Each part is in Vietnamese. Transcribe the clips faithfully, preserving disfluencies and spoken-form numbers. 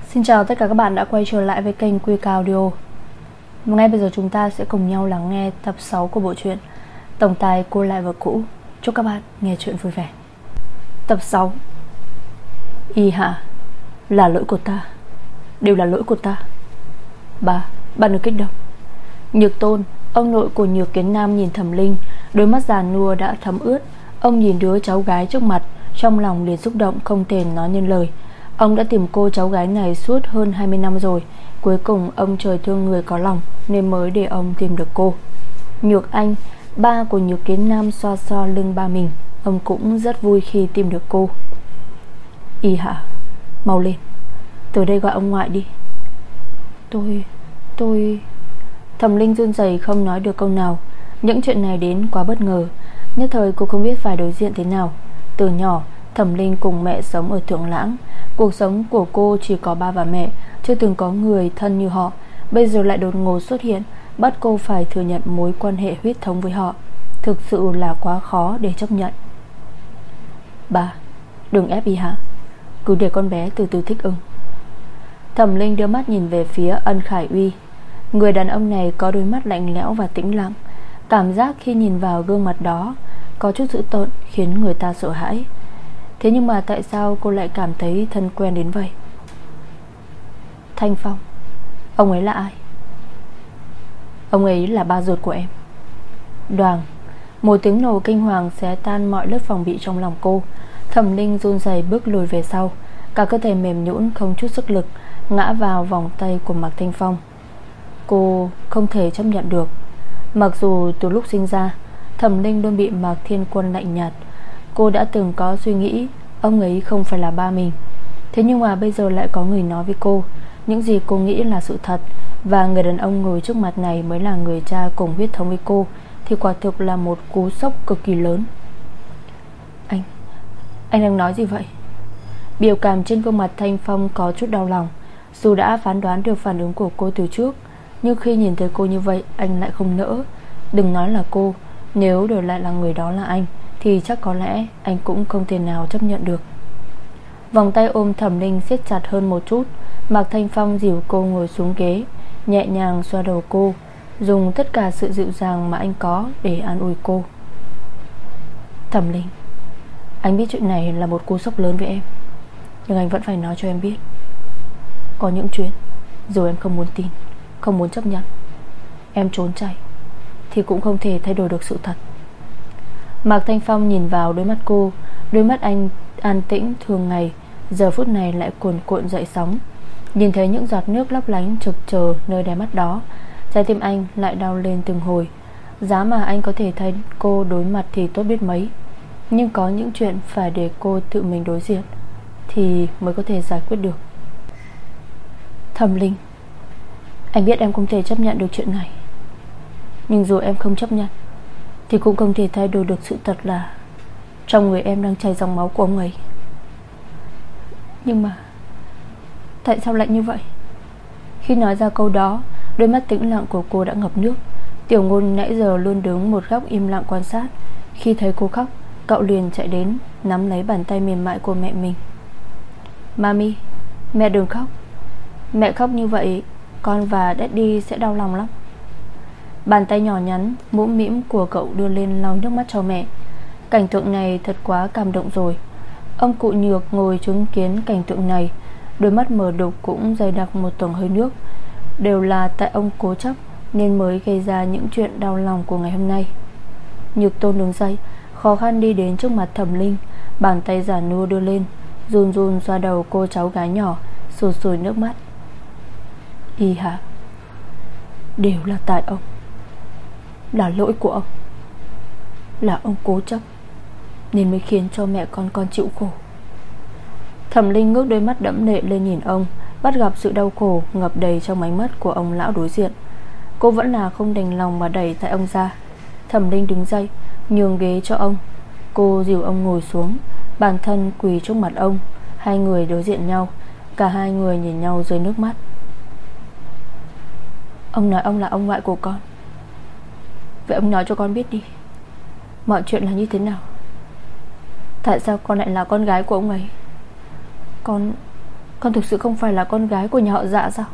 Xin chào tất cả các bạn đã quay trở lại với kênh Quy Ca Audio. Ngay bây giờ chúng ta sẽ cùng nhau lắng nghe tập sáu của bộ truyện Tổng tài cô lại vợ cũ. Chúc các bạn nghe chuyện vui vẻ. Tập sáu. Y Hạ, là lỗi của ta, đều là lỗi của ta. Bà, bà đừng kích động. Nhược Tôn, ông nội của Nhược Kiến Nam nhìn Thẩm Linh, đôi mắt già nua đã thấm ướt. Ông nhìn đứa cháu gái trước mặt, trong lòng liền xúc động không thể nói nên lời. Ông đã tìm cô cháu gái này suốt hơn hai mươi năm rồi. Cuối cùng ông trời thương người có lòng nên mới để ông tìm được cô. Nhược Anh, ba của Nhược Kiến Nam, xoa xoa lưng ba mình. Ông cũng rất vui khi tìm được cô. Y Hạ, mau lên, từ đây gọi ông ngoại đi. Tôi, tôi... Thẩm Linh run rẩy không nói được câu nào. Những chuyện này đến quá bất ngờ, nhất thời cô không biết phải đối diện thế nào. Từ nhỏ Thẩm Linh cùng mẹ sống ở Thượng Lãng. Cuộc sống của cô chỉ có ba và mẹ, chưa từng có người thân như họ. Bây giờ lại đột ngột xuất hiện, bắt cô phải thừa nhận mối quan hệ huyết thống với họ. Thực sự là quá khó để chấp nhận. Bà, đừng ép Y Hạ, cứ để con bé từ từ thích ứng. Thẩm Linh đưa mắt nhìn về phía Ân Khải Uy. Người đàn ông này có đôi mắt lạnh lẽo và tĩnh lặng. Cảm giác khi nhìn vào gương mặt đó có chút dữ tợn, khiến người ta sợ hãi. Thế nhưng mà tại sao cô lại cảm thấy thân quen đến vậy? Thanh Phong, ông ấy là ai? Ông ấy là ba ruột của em. Đoàng, một tiếng nổ kinh hoàng xé tan mọi lớp phòng bị trong lòng cô. Thẩm Linh run rẩy bước lùi về sau, cả cơ thể mềm nhũn không chút sức lực, ngã vào vòng tay của Mạc Thanh Phong. Cô không thể chấp nhận được. Mặc dù từ lúc sinh ra Thẩm Linh luôn bị Mạc Thiên Quân lạnh nhạt, cô đã từng có suy nghĩ ông ấy không phải là ba mình. Thế nhưng mà bây giờ lại có người nói với cô những gì cô nghĩ là sự thật, và người đàn ông ngồi trước mặt này mới là người cha cùng huyết thống với cô, thì quả thực là một cú sốc cực kỳ lớn. Anh, anh đang nói gì vậy? Biểu cảm trên gương mặt Thanh Phong có chút đau lòng. Dù đã phán đoán được phản ứng của cô từ trước, nhưng khi nhìn thấy cô như vậy anh lại không nỡ. Đừng nói là cô, nếu đổi lại là người đó là anh thì chắc có lẽ anh cũng không thể nào chấp nhận được. Vòng tay ôm Thẩm Linh siết chặt hơn một chút. Mạc Thanh Phong dìu cô ngồi xuống ghế, nhẹ nhàng xoa đầu cô, dùng tất cả sự dịu dàng mà anh có để an ủi cô. Thẩm Linh, anh biết chuyện này là một cú sốc lớn với em, nhưng anh vẫn phải nói cho em biết. Có những chuyện dù em không muốn tin, không muốn chấp nhận, em trốn chạy thì cũng không thể thay đổi được sự thật. Mạc Thanh Phong nhìn vào đôi mắt cô. Đôi mắt anh an tĩnh thường ngày, giờ phút này lại cuồn cuộn dậy sóng. Nhìn thấy những giọt nước lấp lánh trực chờ nơi đáy mắt đó, trái tim anh lại đau lên từng hồi. Giá mà anh có thể thay cô đối mặt thì tốt biết mấy, nhưng có những chuyện phải để cô tự mình đối diện thì mới có thể giải quyết được. Thẩm Linh, anh biết em không thể chấp nhận được chuyện này, nhưng dù em không chấp nhận thì cũng không thể thay đổi được sự thật là trong người em đang chảy dòng máu của ông ấy. Nhưng mà tại sao lại như vậy? Khi nói ra câu đó, đôi mắt tĩnh lặng của cô đã ngập nước. Tiểu Ngôn nãy giờ luôn đứng một góc im lặng quan sát. Khi thấy cô khóc, cậu liền chạy đến nắm lấy bàn tay mềm mại của mẹ mình. Mami, mẹ đừng khóc. Mẹ khóc như vậy con và Daddy sẽ đau lòng lắm. Bàn tay nhỏ nhắn mũm mĩm của cậu đưa lên lau nước mắt cho mẹ. Cảnh tượng này thật quá cảm động rồi. Ông cụ Nhược ngồi chứng kiến cảnh tượng này, đôi mắt mờ đục cũng dày đặc một tầng hơi nước. Đều là tại ông cố chấp nên mới gây ra những chuyện đau lòng của ngày hôm nay. Nhược Tôn đứng dậy, khó khăn đi đến trước mặt Thẩm Linh, bàn tay già nua đưa lên, run run xoa đầu cô cháu gái nhỏ, sùi sùi nước mắt. Y Hạ, đều là tại ông, là lỗi của ông. Là ông cố chấp nên mới khiến cho mẹ con con chịu khổ. Thẩm Linh ngước đôi mắt đẫm lệ lên nhìn ông, bắt gặp sự đau khổ ngập đầy trong ánh mắt của ông lão đối diện. Cô vẫn là không đành lòng mà đẩy tại ông ra. Thẩm Linh đứng dậy, nhường ghế cho ông. Cô dìu ông ngồi xuống, bản thân quỳ trước mặt ông. Hai người đối diện nhau, cả hai người nhìn nhau rơi nước mắt. Ông nói ông là ông ngoại của con, vậy ông nói cho con biết đi, mọi chuyện là như thế nào? Tại sao con lại là con gái của ông ấy? Con Con thực sự không phải là con gái của nhà họ Dạ sao?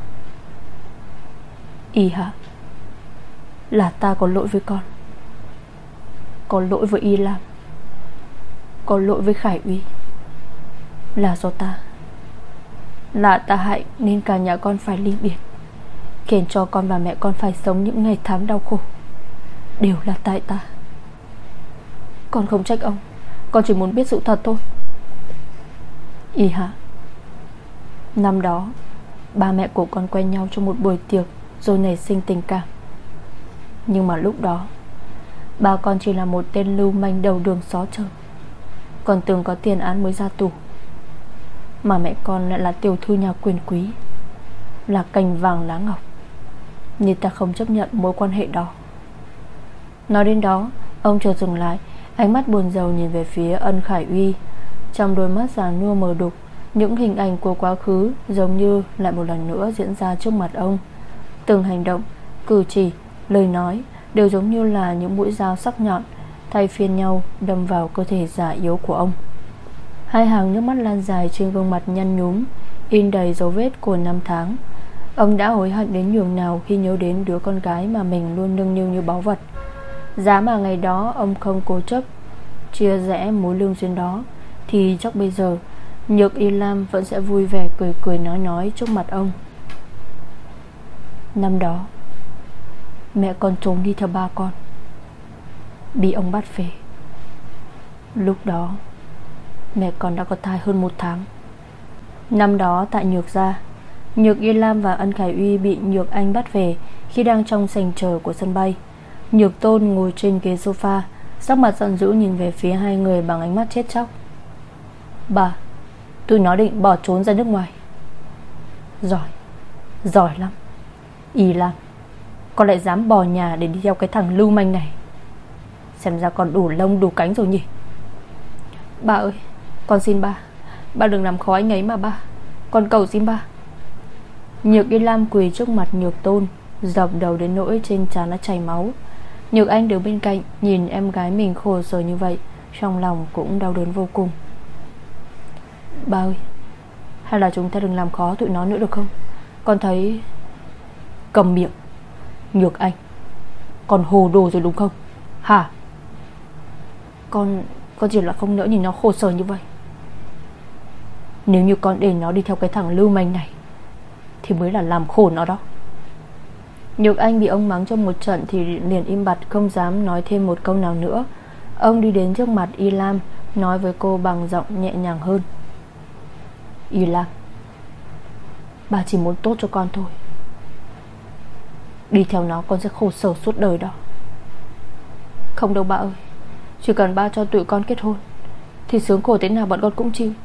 Y hả? Là ta có lỗi với con, có lỗi với Y Lam, có lỗi với Khải Uy. Là do ta, là ta hại nên cả nhà con phải ly biệt, khiến cho con và mẹ con phải sống những ngày tháng đau khổ. Đều là tại ta. Con không trách ông, con chỉ muốn biết sự thật thôi. Y hả? Năm đó ba mẹ của con quen nhau trong một buổi tiệc rồi nảy sinh tình cảm. Nhưng mà lúc đó ba con chỉ là một tên lưu manh đầu đường xó chợ, còn từng có tiền án mới ra tù. Mà mẹ con lại là tiểu thư nhà quyền quý, là cành vàng lá ngọc, nên ta không chấp nhận mối quan hệ đó. Nói đến đó, ông chợt dừng lại, ánh mắt buồn rầu nhìn về phía Ân Khải Uy. Trong đôi mắt già nua mờ đục, những hình ảnh của quá khứ giống như lại một lần nữa diễn ra trước mặt ông. Từng hành động, cử chỉ, lời nói đều giống như là những mũi dao sắc nhọn thay phiên nhau đâm vào cơ thể già yếu của ông. Hai hàng nước mắt lan dài trên gương mặt nhăn nhúm, in đầy dấu vết của năm tháng. Ông đã hối hận đến nhường nào khi nhớ đến đứa con gái mà mình luôn nâng niu như báu vật. Giá mà ngày đó ông không cố chấp chia rẽ mối lương duyên đó, thì chắc bây giờ Nhược Y Lam vẫn sẽ vui vẻ cười cười nói nói trước mặt ông. Năm đó mẹ con trốn đi theo ba con, bị ông bắt về. Lúc đó mẹ con đã có thai hơn một tháng. Năm đó tại Nhược gia, Nhược Y Lam và Ân Khải Uy bị Nhược Anh bắt về khi đang trong sảnh chờ của sân bay. Nhược Tôn ngồi trên ghế sofa, sắc mặt giận dữ nhìn về phía hai người bằng ánh mắt chết chóc. Bà, tôi nói định bỏ trốn ra nước ngoài. Giỏi, giỏi lắm. Y Lam, con lại dám bỏ nhà để đi theo cái thằng lưu manh này. Xem ra còn đủ lông đủ cánh rồi nhỉ. Bà ơi, con xin ba, ba đừng làm khó anh ấy mà ba, con cầu xin ba. Nhược Y Lam quỳ trước mặt Nhược Tôn, dập đầu đến nỗi trên trán đã chảy máu. Nhược Anh đứng bên cạnh nhìn em gái mình khổ sở như vậy, trong lòng cũng đau đớn vô cùng. Ba ơi, hay là chúng ta đừng làm khó tụi nó nữa được không? Con thấy... Cầm miệng. Nhược Anh, con hồ đồ rồi đúng không? Hả? Con... Con chỉ là không nỡ nhìn nó khổ sở như vậy. Nếu như con để nó đi theo cái thằng lưu manh này thì mới là làm khổ nó đó. Nhược Anh bị ông mắng trong một trận thì liền im bặt, không dám nói thêm một câu nào nữa. Ông đi đến trước mặt Y Lam, nói với cô bằng giọng nhẹ nhàng hơn. Y Lam, bà chỉ muốn tốt cho con thôi. Đi theo nó con sẽ khổ sở suốt đời đó. Không đâu bà ơi, chỉ cần ba cho tụi con kết hôn thì sướng khổ thế nào bọn con cũng chịu.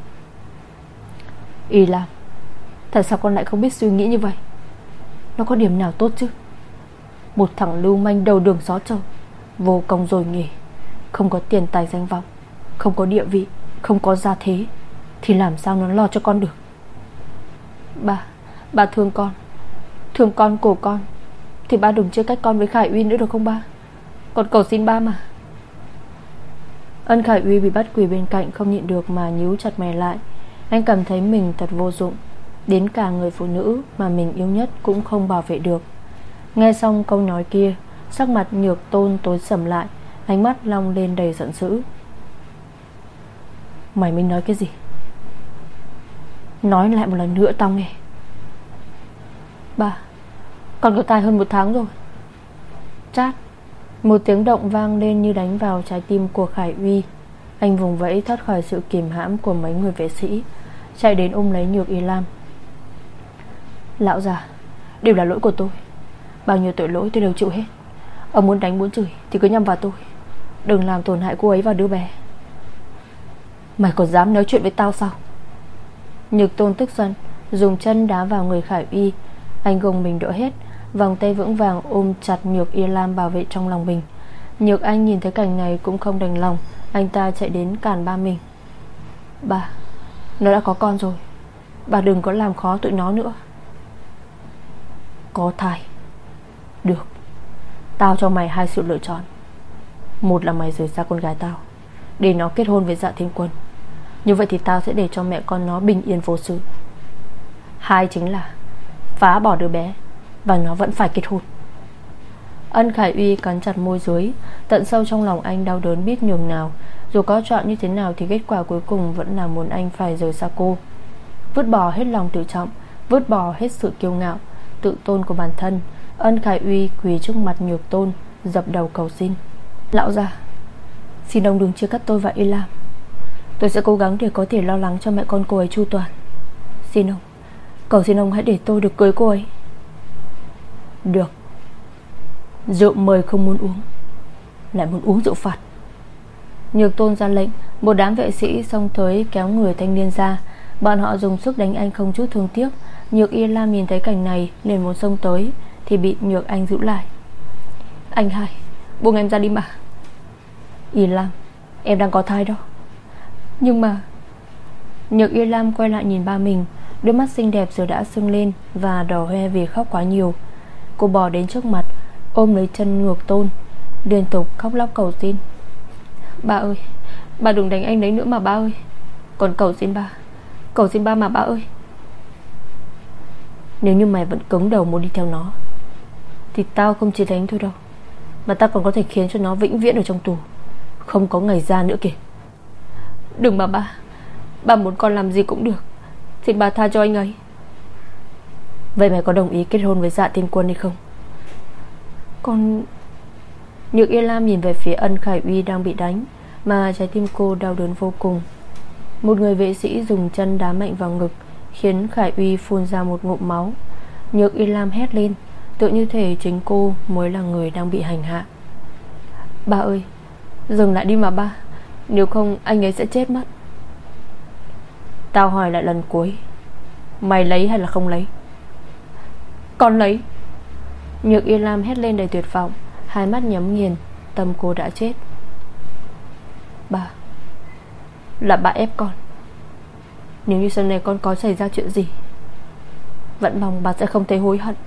Y Lam, tại sao con lại không biết suy nghĩ như vậy? Nó có điểm nào tốt chứ? Một thằng lưu manh đầu đường xó chợ, vô công rồi nghề, không có tiền tài danh vọng, không có địa vị, không có gia thế, thì làm sao nó lo cho con được? Ba, ba thương con, thương con của con, thì ba đừng chia cách con với Khải Uy nữa được không ba? Con cầu xin ba mà. Ân Khải Uy bị bắt quỳ bên cạnh không nhịn được mà nhíu chặt mày lại. Anh cảm thấy mình thật vô dụng, đến cả người phụ nữ mà mình yêu nhất cũng không bảo vệ được. Nghe xong câu nói kia, sắc mặt Nhược Tôn tối sầm lại, ánh mắt long lên đầy giận dữ. Mày mới nói cái gì? Nói lại một lần nữa tao nghe. Ba, con có thai hơn một tháng rồi. Chát. Một tiếng động vang lên như đánh vào trái tim của Khải Uy. Anh vùng vẫy thoát khỏi sự kìm hãm của mấy người vệ sĩ, chạy đến ôm lấy Nhược Y Lam. Lão già, đều là lỗi của tôi. Bao nhiêu tội lỗi tôi đều chịu hết. Ông muốn đánh muốn chửi thì cứ nhắm vào tôi, đừng làm tổn hại cô ấy và đứa bé. Mày còn dám nói chuyện với tao sao? Nhược Tôn tức giận, dùng chân đá vào người Khải Uy. Anh gồng mình đỡ hết, vòng tay vững vàng ôm chặt Nhược Y Lam bảo vệ trong lòng mình. Nhược Anh nhìn thấy cảnh này cũng không đành lòng, anh ta chạy đến cản ba mình. Ba, nó đã có con rồi, bà đừng có làm khó tụi nó nữa. Có thai. Được, tao cho mày hai sự lựa chọn. Một là mày rời xa con gái tao, để nó kết hôn với Dạ Thiên Quân. Như vậy thì tao sẽ để cho mẹ con nó bình yên vô sự. hai chính là phá bỏ đứa bé, và nó vẫn phải kết hôn. Ân Khải Uy cắn chặt môi dưới. Tận sâu trong lòng anh đau đớn biết nhường nào. Dù có chọn như thế nào thì kết quả cuối cùng vẫn là muốn anh phải rời xa cô. Vứt bỏ hết lòng tự trọng, vứt bỏ hết sự kiêu ngạo, tự tôn của bản thân, Ân Khải Uy quỳ trước mặt Nhược Tôn, dập đầu cầu xin: Lão gia, xin ông đừng chia cắt tôi và Y Lam. Tôi sẽ cố gắng để có thể lo lắng cho mẹ con cô ấy chu toàn. Xin ông, cầu xin ông hãy để tôi được cưới cô ấy. Được. Rượu mời không muốn uống, lại muốn uống rượu phạt. Nhược Tôn ra lệnh. Một đám vệ sĩ xông tới kéo người thanh niên ra. Bọn họ dùng sức đánh anh không chút thương tiếc. Nhược Y Lam nhìn thấy cảnh này liền muốn xông tới thì bị Nhược Anh giữ lại. Anh hai, buông em ra đi mà. Y Lam, em đang có thai đó. Nhưng mà... Nhược Y Lam quay lại nhìn ba mình. Đôi mắt xinh đẹp giờ đã sưng lên và đỏ hoe vì khóc quá nhiều. Cô bò đến trước mặt, ôm lấy chân Nhược Tôn, liên tục khóc lóc cầu xin: Ba ơi, ba đừng đánh anh đấy nữa mà ba ơi. Còn cầu xin ba, cầu xin ba mà ba ơi. Nếu như mày vẫn cứng đầu muốn đi theo nó thì tao không chỉ đánh thôi đâu, mà tao còn có thể khiến cho nó vĩnh viễn ở trong tù, không có ngày ra nữa kìa. Đừng mà ba, ba muốn con làm gì cũng được, xin ba tha cho anh ấy. Vậy mày có đồng ý kết hôn với Dạ Tiên Quân hay không? Con... Nhược Y Lam nhìn về phía Ân Khải Uy đang bị đánh, mà trái tim cô đau đớn vô cùng. Một người vệ sĩ dùng chân đá mạnh vào ngực, khiến Khải Uy phun ra một ngụm máu. Nhược Y Lam hét lên, tự như thể chính cô mới là người đang bị hành hạ. Ba ơi, dừng lại đi mà ba, nếu không anh ấy sẽ chết mất. Tao hỏi lại lần cuối, mày lấy hay là không lấy? Con lấy. Nhược Y Lam hét lên đầy tuyệt vọng, hai mắt nhắm nghiền, tâm cô đã chết. Ba, là ba ép con. Nếu như sau này con có xảy ra chuyện gì, vẫn mong bà sẽ không thấy hối hận.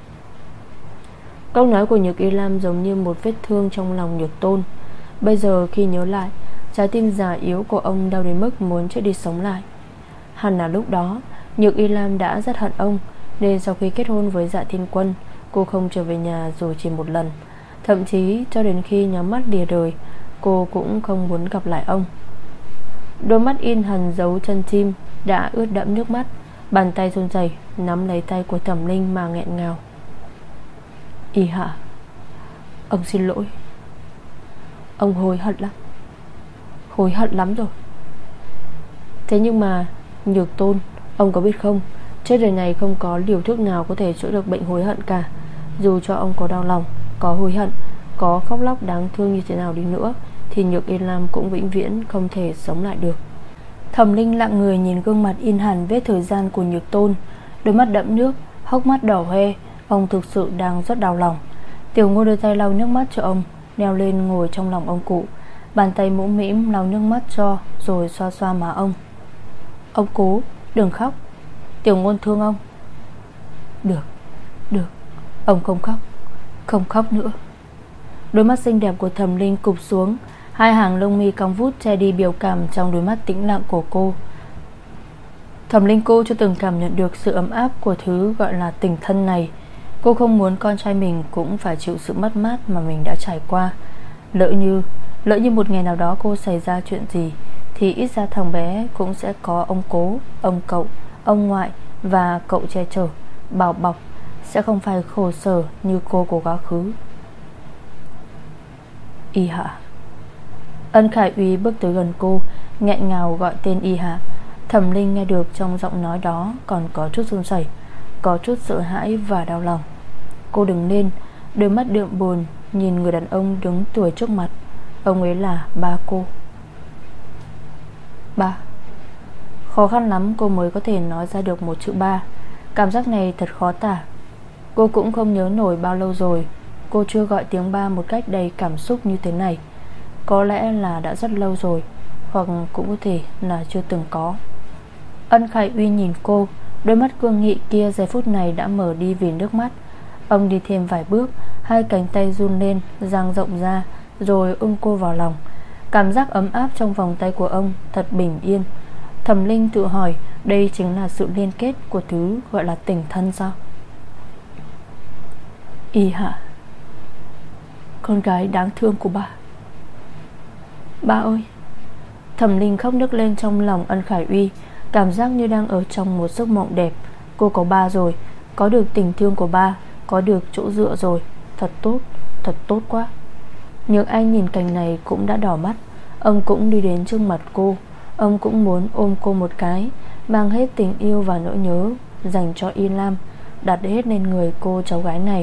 Câu nói của Nhược Y Lam giống như một vết thương trong lòng Nhược Tôn. Bây giờ khi nhớ lại, trái tim già yếu của ông đau đến mức muốn chết đi sống lại. Hẳn là lúc đó Nhược Y Lam đã rất hận ông, nên sau khi kết hôn với Dạ Thiên Quân, cô không trở về nhà dù chỉ một lần. Thậm chí cho đến khi nhắm mắt lìa đời, cô cũng không muốn gặp lại ông. Đôi mắt in hằn dấu chân chim đã ướt đẫm nước mắt. Bàn tay run rẩy nắm lấy tay của Thẩm Linh mà nghẹn ngào: Y Hạ, ông xin lỗi. Ông hối hận lắm, hối hận lắm rồi. Thế nhưng mà Nhược Tôn, ông có biết không, trên đời này không có liều thuốc nào có thể chữa được bệnh hối hận cả. Dù cho ông có đau lòng, có hối hận, có khóc lóc đáng thương như thế nào đi nữa, thì Nhược Y Lam cũng vĩnh viễn không thể sống lại được. Thẩm Linh lặng người nhìn gương mặt in hẳn vết thời gian của Nhược Tôn, đôi mắt đẫm nước, hốc mắt đỏ hoe. Ông thực sự đang rất đau lòng. Tiểu Ngô đưa tay lau nước mắt cho ông, leo lên ngồi trong lòng ông cụ, bàn tay mũm mĩm lau nước mắt cho, rồi xoa xoa má ông. Ông cố, đừng khóc, Tiểu Ngôn thương ông. Được, được, ông không khóc, không khóc nữa. Đôi mắt xinh đẹp của Thẩm Linh cụp xuống, hai hàng lông mi cong vút che đi biểu cảm trong đôi mắt tĩnh lặng của cô. Thẩm Linh cô chưa từng cảm nhận được sự ấm áp của thứ gọi là tình thân này. Cô không muốn con trai mình cũng phải chịu sự mất mát mà mình đã trải qua. Lỡ như Lỡ như một ngày nào đó cô xảy ra chuyện gì, thì ít ra thằng bé cũng sẽ có ông cố, ông cậu, ông ngoại và cậu che chở, bảo bọc, sẽ không phải khổ sở như cô của quá khứ. Y Hạ. Ân Khải Uy bước tới gần cô, nghẹn ngào gọi tên Y Hạ. Thẩm Linh nghe được trong giọng nói đó còn có chút run rẩy, có chút sợ hãi và đau lòng. Cô đứng lên, đôi mắt đượm buồn nhìn người đàn ông đứng tuổi trước mặt. Ông ấy là ba cô. Ba. Khó khăn lắm cô mới có thể nói ra được một chữ ba. Cảm giác này thật khó tả. Cô cũng không nhớ nổi bao lâu rồi cô chưa gọi tiếng ba một cách đầy cảm xúc như thế này. Có lẽ là đã rất lâu rồi, hoặc cũng có thể là chưa từng có. Ân Khải Uy nhìn cô, đôi mắt cương nghị kia giây phút này đã mở đi vì nước mắt. Ông đi thêm vài bước, hai cánh tay run lên, dang rộng ra, rồi ôm cô vào lòng. Cảm giác ấm áp trong vòng tay của ông thật bình yên. Thẩm Linh tự hỏi Đây chính là sự liên kết của thứ gọi là tình thân sao? Y Hạ, con gái đáng thương của ba. Ba ơi. Thẩm Linh khóc nức lên trong lòng Ân Khải Uy, cảm giác như đang ở trong một giấc mộng đẹp. Cô có ba rồi, có được tình thương của ba, có được chỗ dựa rồi. Thật tốt, thật tốt quá. Nhưng anh nhìn cảnh này cũng đã đỏ mắt. Ông cũng đi đến trước mặt cô. Ông cũng muốn ôm cô một cái, mang hết tình yêu và nỗi nhớ dành cho Y Lam, đặt hết lên người cô cháu gái này.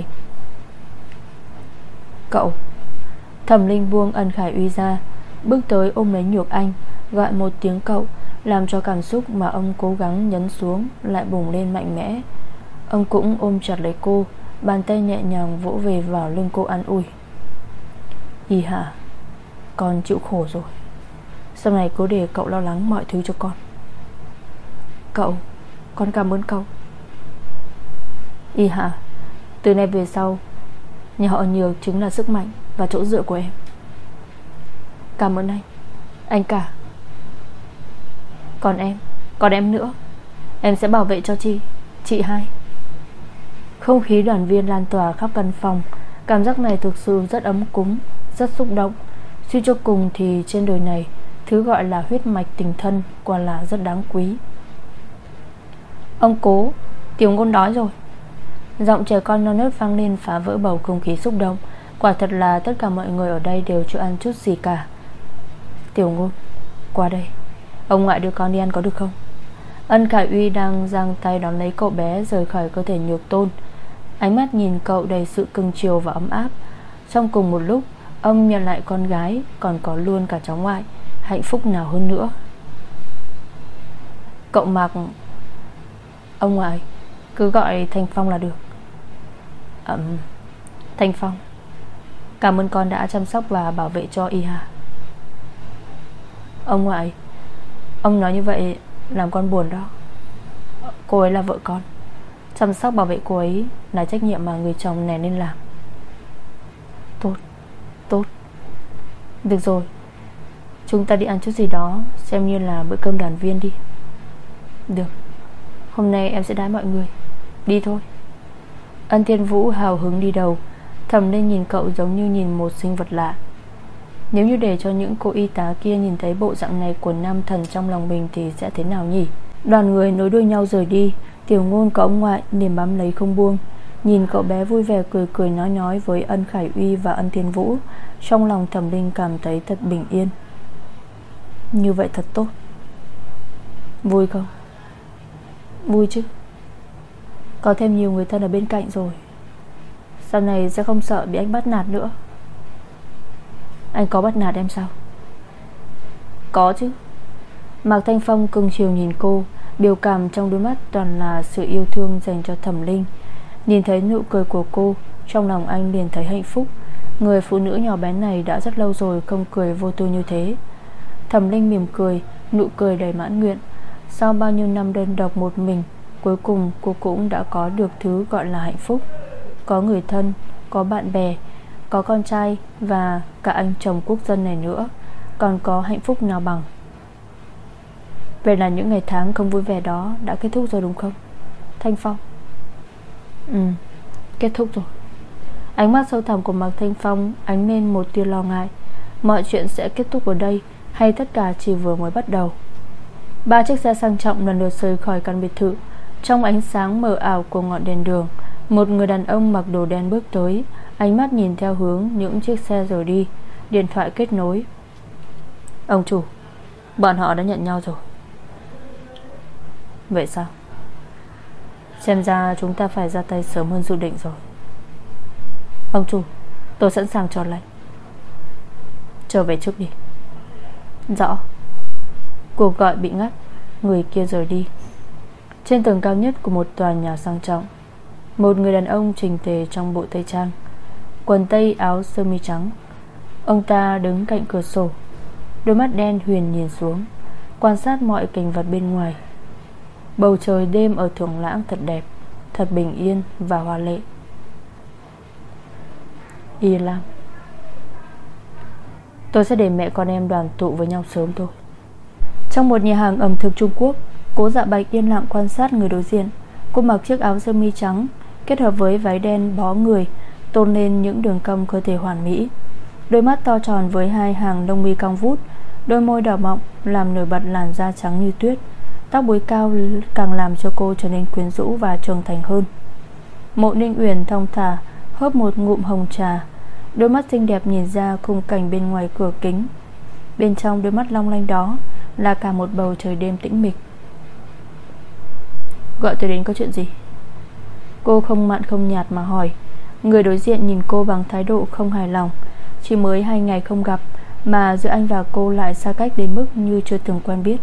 Cậu. Thẩm Linh buông Ân Khải Uy ra, bước tới ôm lấy nhược anh, gọi một tiếng cậu, làm cho cảm xúc mà ông cố gắng nhấn xuống lại bùng lên mạnh mẽ. Ông cũng ôm chặt lấy cô, bàn tay nhẹ nhàng vỗ về vào lưng cô an ủi. Y Hạ, con chịu khổ rồi. Sau này cố để cậu lo lắng mọi thứ cho con. Cậu, con cảm ơn cậu. Y Hạ, từ nay về sau, nhà họ Nhược chính là sức mạnh và chỗ dựa của em. Cảm ơn anh, anh cả. Còn em, còn em nữa, em sẽ bảo vệ cho chị, chị hai. Không khí đoàn viên lan tỏa khắp căn phòng. Cảm giác này thực sự rất ấm cúng, rất xúc động. Suy cho cùng thì trên đời này, thứ gọi là huyết mạch tình thân quả là rất đáng quý. Ông Cố, Tiểu Ngôn đói rồi. Giọng trẻ con non nớt vang lên phá vỡ bầu không khí xúc động. Quả thật là tất cả mọi người ở đây đều chưa ăn chút gì cả. Tiểu Ngôn, qua đây, ông ngoại đưa con đi ăn có được không? Ân Khải Uy đang giang tay đón lấy cậu bé rời khỏi cơ thể Nhược Tôn. Ánh mắt nhìn cậu đầy sự cưng chiều và ấm áp. Trong cùng một lúc, ông nhận lại con gái, còn có luôn cả cháu ngoại. Hạnh phúc nào hơn nữa. Cậu Mạc. Ông ngoại, cứ gọi Thanh Phong là được. Ẩm, Thanh Phong, cảm ơn con đã chăm sóc và bảo vệ cho Y Hà. Ông ngoại, ông nói như vậy làm con buồn đó. Cô ấy là vợ con, chăm sóc bảo vệ cô ấy là trách nhiệm mà người chồng này nên làm. Tốt, tốt. Được rồi, chúng ta đi ăn chút gì đó, xem như là bữa cơm đoàn viên đi. Được, hôm nay em sẽ đãi mọi người. Đi thôi. Ân Thiên Vũ hào hứng đi đầu. Thẩm Linh nhìn cậu giống như nhìn một sinh vật lạ. Nếu như để cho những cô y tá kia nhìn thấy bộ dạng này của nam thần trong lòng mình thì sẽ thế nào nhỉ? Đoàn người nối đuôi nhau rời đi. Tiểu Ngôn có ông ngoại niềm bám lấy không buông. Nhìn cậu bé vui vẻ cười cười nói nói với Ân Khải Uy và Ân Thiên Vũ, trong lòng Thẩm Linh cảm thấy thật bình yên. Như vậy thật tốt. Vui không? Vui chứ. Có thêm nhiều người thân ở bên cạnh rồi, sau này sẽ không sợ bị anh bắt nạt nữa. Anh có bắt nạt em sao? Có chứ. Mạc Thanh Phong cưng chiều nhìn cô, biểu cảm trong đôi mắt toàn là sự yêu thương dành cho Thẩm Linh. Nhìn thấy nụ cười của cô, trong lòng anh liền thấy hạnh phúc. Người phụ nữ nhỏ bé này đã rất lâu rồi không cười vô tư như thế. Thẩm Linh mỉm cười, nụ cười đầy mãn nguyện. Sau bao nhiêu năm đơn độc một mình, cuối cùng cô cũng đã có được thứ gọi là hạnh phúc. Có người thân, có bạn bè, có con trai và cả anh chồng quốc dân này nữa. Còn có hạnh phúc nào bằng. Vậy là những ngày tháng không vui vẻ đó đã kết thúc rồi đúng không, Thanh Phong? Ừ, kết thúc rồi. Ánh mắt sâu thẳm của Mạc Thanh Phong ánh lên một tia lo ngại. Mọi chuyện sẽ kết thúc ở đây hay tất cả chỉ vừa mới bắt đầu? Ba chiếc xe sang trọng lần lượt rời khỏi căn biệt thự. Trong ánh sáng mờ ảo của ngọn đèn đường, một người đàn ông mặc đồ đen bước tới, ánh mắt nhìn theo hướng những chiếc xe rời đi. Điện thoại kết nối. Ông chủ, bọn họ đã nhận nhau rồi. Vậy sao? Xem ra chúng ta phải ra tay sớm hơn dự định rồi. Ông chủ, tôi sẵn sàng cho lệnh. Trở về trước đi. Rõ. Cuộc gọi bị ngắt. Người kia rời đi. Trên tầng cao nhất của một tòa nhà sang trọng, một người đàn ông chỉnh tề trong bộ tây trang, quần tây áo sơ mi trắng. Ông ta đứng cạnh cửa sổ, đôi mắt đen huyền nhìn xuống, quan sát mọi cảnh vật bên ngoài. Bầu trời đêm ở Thượng Lãng thật đẹp, thật bình yên và hoa lệ. Y Lam, tôi sẽ để mẹ con em đoàn tụ với nhau sớm thôi. Trong một nhà hàng ẩm thực Trung Quốc, Cố Dạ Bạch yên lặng quan sát người đối diện. Cô mặc chiếc áo sơ mi trắng kết hợp với váy đen bó người, tôn lên những đường cong cơ thể hoàn mỹ. Đôi mắt to tròn với hai hàng lông mi cong vút, đôi môi đỏ mọng làm nổi bật làn da trắng như tuyết. Tóc búi cao càng làm cho cô trở nên quyến rũ và trưởng thành hơn. Mộ Ninh Uyển thong thả hớp một ngụm hồng trà, đôi mắt xinh đẹp nhìn ra khung cảnh bên ngoài cửa kính. Bên trong đôi mắt long lanh đó là cả một bầu trời đêm tĩnh mịch. Gọi tôi đến có chuyện gì? Cô không mặn không nhạt mà hỏi. Người đối diện nhìn cô bằng thái độ không hài lòng. Chỉ mới hai ngày không gặp mà giữa anh và cô lại xa cách đến mức như chưa từng quen biết.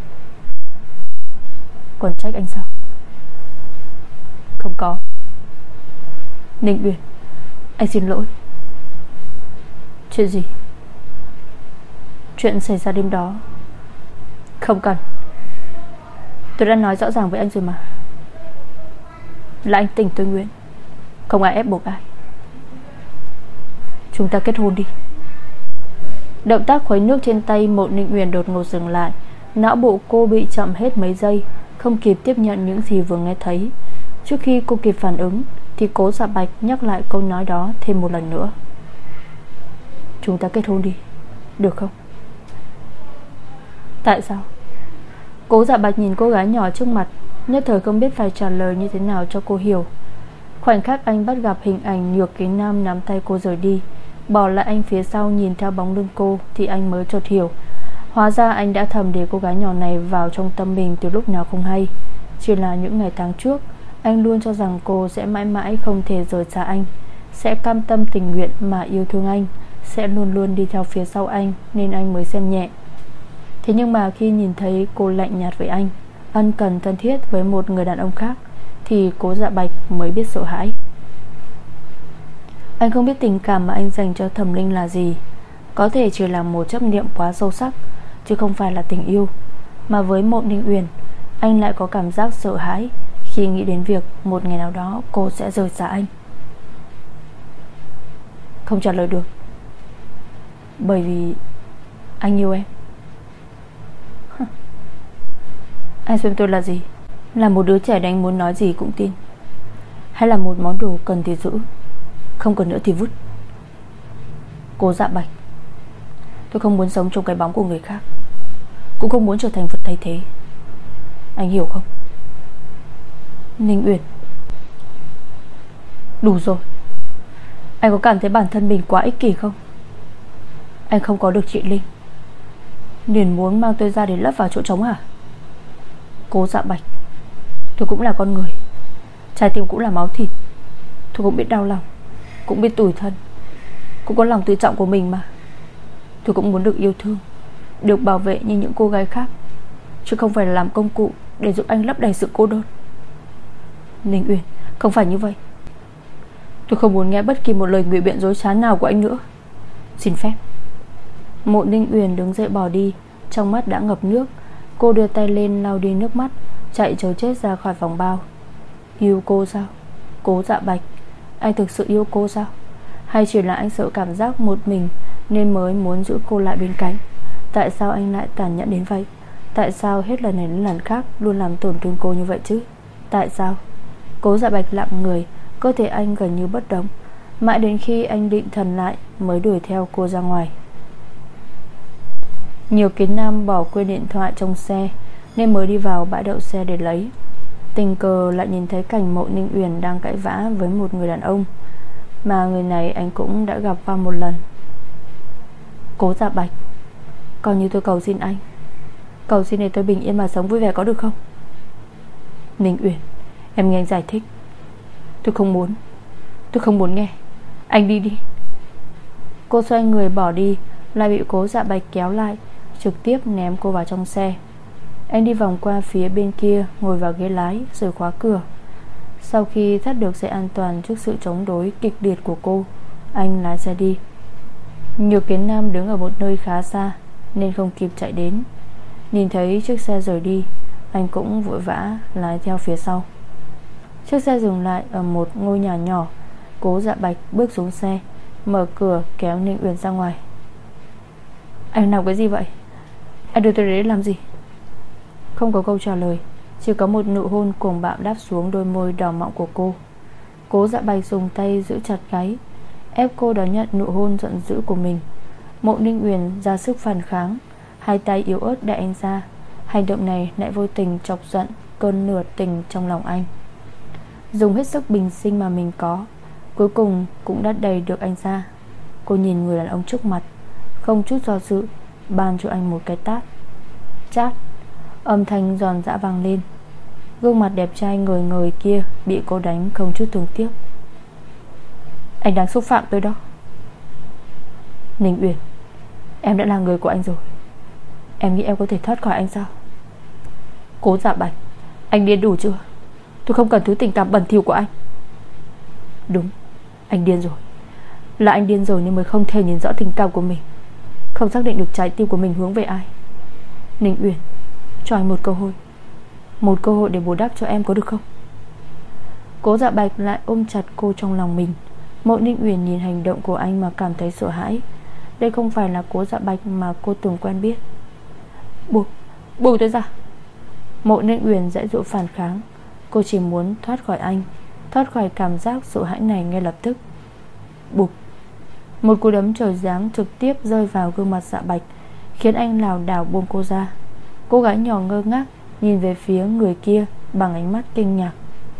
Còn trách anh sao? Không có. Ninh Uyển, anh xin lỗi. Chuyện gì? Chuyện xảy ra đêm đó. Không cần. Tôi đã nói rõ ràng với anh rồi mà. Là anh tỉnh tôi nguyện. Không ai ép buộc ai. Chúng ta kết hôn đi. Động tác khuấy nước trên tay Mộ Ninh Uyển đột ngột dừng lại. Não bộ cô bị chậm hết mấy giây, không kịp tiếp nhận những gì vừa nghe thấy. Trước khi cô kịp phản ứng thì Cố Dạ Bạch nhắc lại câu nói đó thêm một lần nữa. Chúng ta kết hôn đi, được không? Tại sao? Cố Dạ Bạch nhìn cô gái nhỏ trước mặt, nhất thời không biết phải trả lời như thế nào cho cô hiểu. Khoảnh khắc anh bắt gặp hình ảnh Nhược Kiến Nam nắm tay cô rời đi, bỏ lại anh phía sau nhìn theo bóng lưng cô, thì anh mới chợt hiểu. Hóa ra anh đã thầm để cô gái nhỏ này vào trong tâm mình từ lúc nào không hay. Chỉ là những ngày tháng trước, anh luôn cho rằng cô sẽ mãi mãi không thể rời xa anh, sẽ cam tâm tình nguyện mà yêu thương anh, sẽ luôn luôn đi theo phía sau anh, nên anh mới xem nhẹ. Thế nhưng mà khi nhìn thấy cô lạnh nhạt với anh, ân cần thân thiết với một người đàn ông khác, thì Cố Dạ Bạch mới biết sợ hãi. Anh không biết tình cảm mà anh dành cho Thẩm Linh là gì. Có thể chỉ là một chấp niệm quá sâu sắc, chứ không phải là tình yêu. Mà với Mộ Ninh Uyển, anh lại có cảm giác sợ hãi khi nghĩ đến việc một ngày nào đó cô sẽ rời xa anh. Không trả lời được. Bởi vì anh yêu em. Anh xem tôi là gì? Là một đứa trẻ đánh muốn nói gì cũng tin, hay là một món đồ cần thì giữ, không cần nữa thì vứt? Cố Dạ Bạch, tôi không muốn sống trong cái bóng của người khác, cũng không muốn trở thành vật thay thế. Anh hiểu không? Ninh Uyển, đủ rồi. Anh có cảm thấy bản thân mình quá ích kỷ không? Anh không có được chị Linh liền muốn mang tôi ra để lấp vào chỗ trống à? Cố Dạ Bạch, tôi cũng là con người, trái tim cũng là máu thịt. Tôi cũng biết đau lòng, cũng biết tủi thân, cũng có lòng tự trọng của mình mà. Tôi cũng muốn được yêu thương, được bảo vệ như những cô gái khác, chứ không phải là làm công cụ để giúp anh lấp đầy sự cô đơn. Ninh Uyển, không phải như vậy. Tôi không muốn nghe bất kỳ một lời ngụy biện dối trá nào của anh nữa. Xin phép. Mộ Ninh Uyển đứng dậy bỏ đi, trong mắt đã ngập nước. Cô đưa tay lên lau đi nước mắt, chạy trối chết ra khỏi phòng bao. Yêu cô sao? Cố Dạ Bạch, anh thực sự yêu cô sao? Hay chỉ là anh sợ cảm giác một mình nên mới muốn giữ cô lại bên cạnh? Tại sao anh lại tàn nhẫn đến vậy? Tại sao hết lần này đến lần khác luôn làm tổn thương cô như vậy chứ? Tại sao? Cố Dạ Bạch lặng người, cơ thể anh gần như bất động. Mãi đến khi anh định thần lại mới đuổi theo cô ra ngoài. Nhiều Kiến Nam bỏ quên điện thoại trong xe nên mới đi vào bãi đậu xe để lấy. Tình cờ lại nhìn thấy cảnh Mộ Ninh Uyển đang cãi vã với một người đàn ông mà người này anh cũng đã gặp qua một lần. Cố Dạ Bạch, coi như tôi cầu xin anh, cầu xin để tôi bình yên mà sống vui vẻ có được không? Ninh Uyển, em nghe anh giải thích. Tôi không muốn, tôi không muốn nghe. Anh đi đi. Cô xoay người bỏ đi, lại bị Cố Dạ Bạch kéo lại, trực tiếp ném cô vào trong xe. Anh đi vòng qua phía bên kia, ngồi vào ghế lái rồi khóa cửa. Sau khi thắt được dây an toàn trước sự chống đối kịch liệt của cô, anh lái xe đi. Nhược Kiến Nam đứng ở một nơi khá xa nên không kịp chạy đến. Nhìn thấy chiếc xe rời đi, anh cũng vội vã lái theo phía sau. Chiếc xe dừng lại ở một ngôi nhà nhỏ. Cố Dạ Bạch bước xuống xe, mở cửa kéo Ninh Uyển ra ngoài. Anh làm cái gì vậy? Anh đưa tôi đến làm gì? Không có câu trả lời, chỉ có một nụ hôn cuồng bạo đáp xuống đôi môi đỏ mọng của cô. Cố Dạ Bạch dùng tay giữ chặt gáy, ép cô đón nhận nụ hôn giận dữ của mình. Mộ Ninh Uyển ra sức phản kháng, hai tay yếu ớt đẩy anh ra. Hành động này lại vô tình chọc giận cơn lửa tình trong lòng anh. Dùng hết sức bình sinh mà mình có, cuối cùng cũng đã đẩy được anh ra. Cô nhìn người đàn ông trước mặt, không chút do dự ban cho anh một cái tát. Chát. Âm thanh giòn giã vang lên. Gương mặt đẹp trai ngời ngời kia bị cô đánh không chút thương tiếc. Anh đang xúc phạm tôi đó. Ninh Uyển, em đã là người của anh rồi. Em nghĩ em có thể thoát khỏi anh sao? Cố Dạ Bạch, anh điên đủ chưa? Tôi không cần thứ tình cảm bẩn thỉu của anh. Đúng, anh điên rồi. Là anh điên rồi nhưng mới không thể nhìn rõ tình cảm của mình, không xác định được trái tim của mình hướng về ai. Ninh Uyển, cho anh một cơ hội, một cơ hội để bù đắp cho em có được không? Cố Dạ Bạch lại ôm chặt cô trong lòng mình. Mộ Ninh Uyển nhìn hành động của anh mà cảm thấy sợ hãi. Đây không phải là Cố Dạ Bạch mà cô từng quen biết. Buông, buông tôi ra. Mộ Ninh Uyển dãy dụ phản kháng. Cô chỉ muốn thoát khỏi anh, thoát khỏi cảm giác sợ hãi này ngay lập tức. Bụp. Một cú đấm trời giáng trực tiếp rơi vào gương mặt Dạ Bạch, khiến anh lảo đảo buông cô ra. Cô gái nhỏ ngơ ngác nhìn về phía người kia bằng ánh mắt kinh ngạc.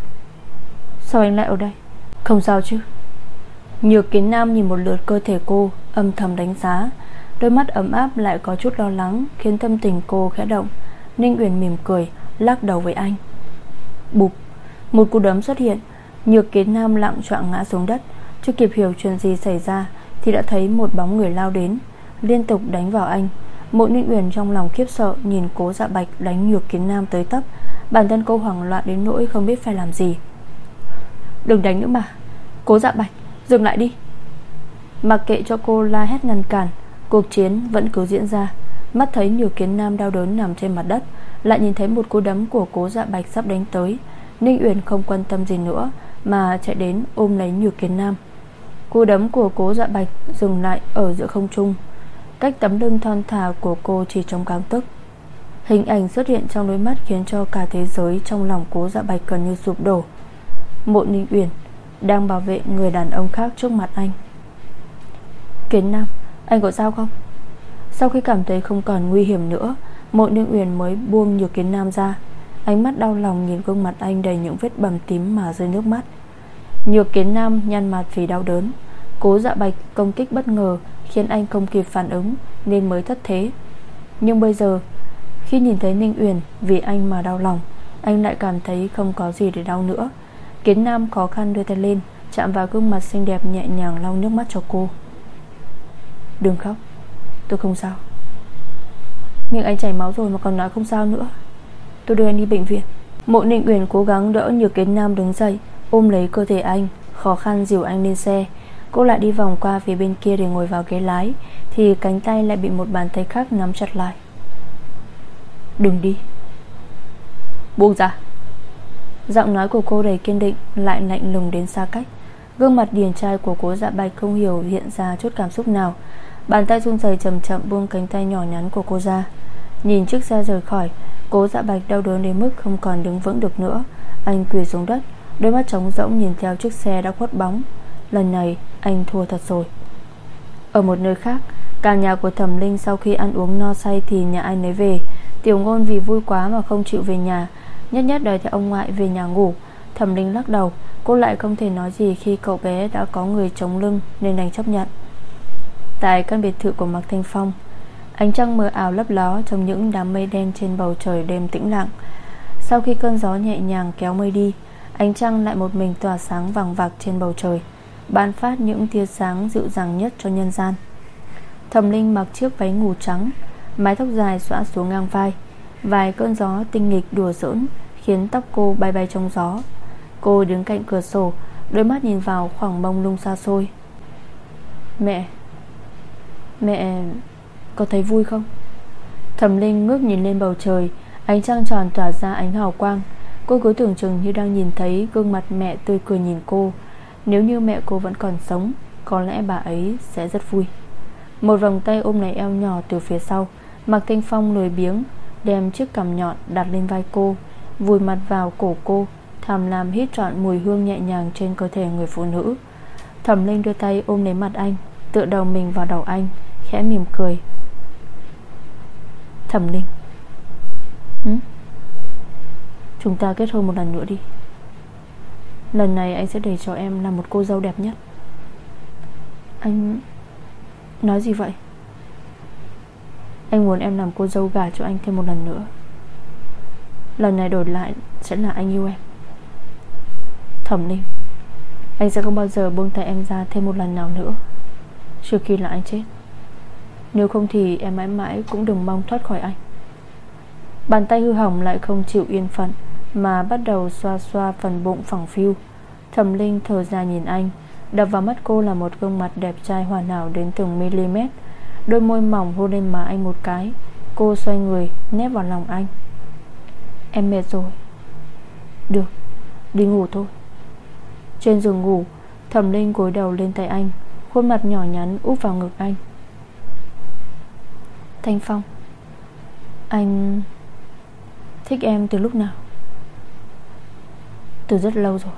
Sao anh lại ở đây? Không sao chứ? Nhược Kiến Nam nhìn một lượt cơ thể cô, âm thầm đánh giá. Đôi mắt ấm áp lại có chút lo lắng, khiến tâm tình cô khẽ động. Ninh Uyển mỉm cười, lắc đầu với anh. Bụp. Một cú đấm xuất hiện. Nhược Kiến Nam lặng choạng ngã xuống đất. Chưa kịp hiểu chuyện gì xảy ra thì đã thấy một bóng người lao đến, liên tục đánh vào anh. Mộ Ninh Uyển trong lòng khiếp sợ nhìn Cố Dạ Bạch đánh Nhược Kiến Nam tới tấp. Bản thân cô hoảng loạn đến nỗi không biết phải làm gì. Đừng đánh nữa mà. Cố Dạ Bạch, dừng lại đi. Mặc kệ cho cô la hét ngăn cản, cuộc chiến vẫn cứ diễn ra. Mắt thấy Nhược Kiến Nam đau đớn nằm trên mặt đất, lại nhìn thấy một cú đấm của Cố Dạ Bạch sắp đánh tới. Ninh Uyển không quan tâm gì nữa mà chạy đến ôm lấy Nhược Kiến Nam. Cú đấm của Cố Dạ Bạch dừng lại ở giữa không trung, cách tấm lưng thon thả của cô chỉ trong gang tấc. Hình ảnh xuất hiện trong đôi mắt khiến cho cả thế giới trong lòng Cố Dạ Bạch gần như sụp đổ. Mộ Ninh Uyển đang bảo vệ người đàn ông khác trước mặt anh. Kiến Nam, anh có sao không? Sau khi cảm thấy không còn nguy hiểm nữa, Mộ Ninh Uyển mới buông Nhược Kiến Nam ra. Ánh mắt đau lòng nhìn gương mặt anh đầy những vết bầm tím mà rơi nước mắt. Nhược Kiến Nam nhăn mặt vì đau đớn. Cố Dạ Bạch công kích bất ngờ khiến anh không kịp phản ứng nên mới thất thế. Nhưng bây giờ khi nhìn thấy Ninh Uyển vì anh mà đau lòng, anh lại cảm thấy không có gì để đau nữa. Kiến Nam khó khăn đưa tay lên, chạm vào gương mặt xinh đẹp, nhẹ nhàng lau nước mắt cho cô. Đừng khóc, tôi không sao. Miệng anh chảy máu rồi mà còn nói không sao nữa. Tôi đưa anh đi bệnh viện. Mộ Ninh Uyển cố gắng đỡ Nhược Kiến Nam đứng dậy, ôm lấy cơ thể anh, khó khăn dìu anh lên xe. Cô lại đi vòng qua phía bên kia để ngồi vào ghế lái, thì cánh tay lại bị một bàn tay khác nắm chặt lại. Đừng đi. Buông ra. Giọng nói của cô đầy kiên định, lại lạnh lùng đến xa cách. Gương mặt điển trai của Cố Dạ Bạch không hiểu hiện ra chút cảm xúc nào. Bàn tay run rẩy chậm chậm buông cánh tay nhỏ nhắn của cô ra. Nhìn chiếc xe rời khỏi, Cố Dạ Bạch đau đớn đến mức không còn đứng vững được nữa. Anh quỳ xuống đất, đôi mắt trống rỗng nhìn theo chiếc xe đã khuất bóng. Lần này anh thua thật rồi. Ở một nơi khác, cả nhà của Thẩm Linh sau khi ăn uống no say thì nhà ai nấy về. Tiểu Ngôn vì vui quá mà không chịu về nhà, nhất nhất đòi theo ông ngoại về nhà ngủ. Thẩm Linh lắc đầu, cô lại không thể nói gì khi cậu bé đã có người chống lưng nên đành chấp nhận. Tại căn biệt thự của Mạc Thanh Phong, ánh trăng mờ ảo lấp ló trong những đám mây đen trên bầu trời đêm tĩnh lặng. Sau khi cơn gió nhẹ nhàng kéo mây đi, ánh trăng lại một mình tỏa sáng vàng vặc trên bầu trời, ban phát những tia sáng dịu dàng nhất cho nhân gian. Thẩm Linh mặc chiếc váy ngủ trắng, mái tóc dài xõa xuống ngang vai. Vài cơn gió tinh nghịch đùa giỡn khiến tóc cô bay bay trong gió. Cô đứng cạnh cửa sổ, đôi mắt nhìn vào khoảng mông lung xa xôi. Mẹ Mẹ có thấy vui không? Thẩm Linh ngước nhìn lên bầu trời, ánh trăng tròn tỏa ra ánh hào quang. Cô cứ tưởng chừng như đang nhìn thấy gương mặt mẹ tươi cười nhìn cô. Nếu như mẹ cô vẫn còn sống, có lẽ bà ấy sẽ rất vui. Một vòng tay ôm lấy eo nhỏ từ phía sau. Mạc Thanh Phong lười biếng đem chiếc cằm nhọn đặt lên vai cô, vùi mặt vào cổ cô, tham lam hít trọn mùi hương nhẹ nhàng trên cơ thể người phụ nữ. Thẩm Linh đưa tay ôm lấy mặt anh, tựa đầu mình vào đầu anh, khẽ mỉm cười. Thẩm Linh, Hử? Chúng ta kết hôn một lần nữa đi. Lần này anh sẽ để cho em là một cô dâu đẹp nhất. Anh nói gì vậy? Anh muốn em làm cô dâu gả cho anh thêm một lần nữa. Lần này đổi lại sẽ là anh yêu em. Thẩm Linh, anh sẽ không bao giờ buông tay em ra thêm một lần nào nữa, trừ khi là anh chết. Nếu không thì em mãi mãi cũng đừng mong thoát khỏi anh. Bàn tay hư hỏng lại không chịu yên phận, mà bắt đầu xoa xoa phần bụng phẳng phiu. Thẩm Linh thở dài nhìn anh. Đập vào mắt cô là một gương mặt đẹp trai hoàn hảo đến từng mm. Đôi môi mỏng hôn lên má anh một cái. Cô xoay người nép vào lòng anh. Em mệt rồi. Được, đi ngủ thôi. Trên giường ngủ, Thẩm Linh gối đầu lên tay anh, khuôn mặt nhỏ nhắn úp vào ngực anh. Thanh Phong, anh thích em từ lúc nào? Từ rất lâu rồi.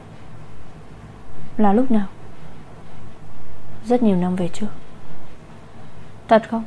Là lúc nào? Rất nhiều năm về trước. Thật không?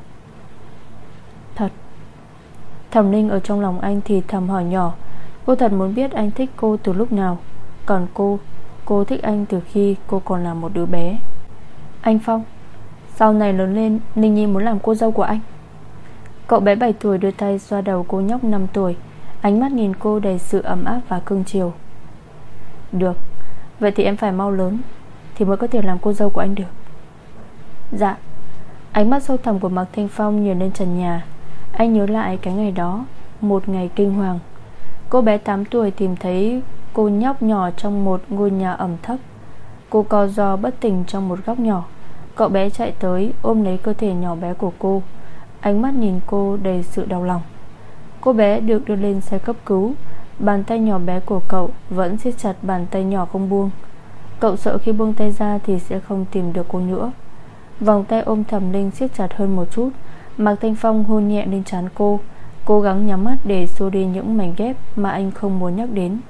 Thật. Thẩm Linh ở trong lòng anh thì thầm hỏi nhỏ. Cô thật muốn biết anh thích cô từ lúc nào. Còn cô, cô thích anh từ khi cô còn là một đứa bé. Anh Phong, sau này lớn lên Ninh Nhi muốn làm cô dâu của anh. Cậu bé bảy tuổi đưa tay xoa đầu cô nhóc năm tuổi, ánh mắt nhìn cô đầy sự ấm áp và cưng chiều. Được, vậy thì em phải mau lớn thì mới có thể làm cô dâu của anh được. Dạ. Ánh mắt sâu thẳm của Mạc Thanh Phong nhìn lên trần nhà. Anh nhớ lại cái ngày đó, một ngày kinh hoàng. Cô bé tám tuổi tìm thấy cô nhóc nhỏ trong một ngôi nhà ẩm thấp. Cô co ro bất tỉnh trong một góc nhỏ. Cậu bé chạy tới ôm lấy cơ thể nhỏ bé của cô, ánh mắt nhìn cô đầy sự đau lòng. Cô bé được đưa lên xe cấp cứu. Bàn tay nhỏ bé của cậu vẫn siết chặt bàn tay nhỏ không buông. Cậu sợ khi buông tay ra thì sẽ không tìm được cô nữa. Vòng tay ôm Thẩm Linh siết chặt hơn một chút. Mạc Thanh Phong hôn nhẹ lên trán cô, cố gắng nhắm mắt để xua đi những mảnh ghép mà anh không muốn nhắc đến.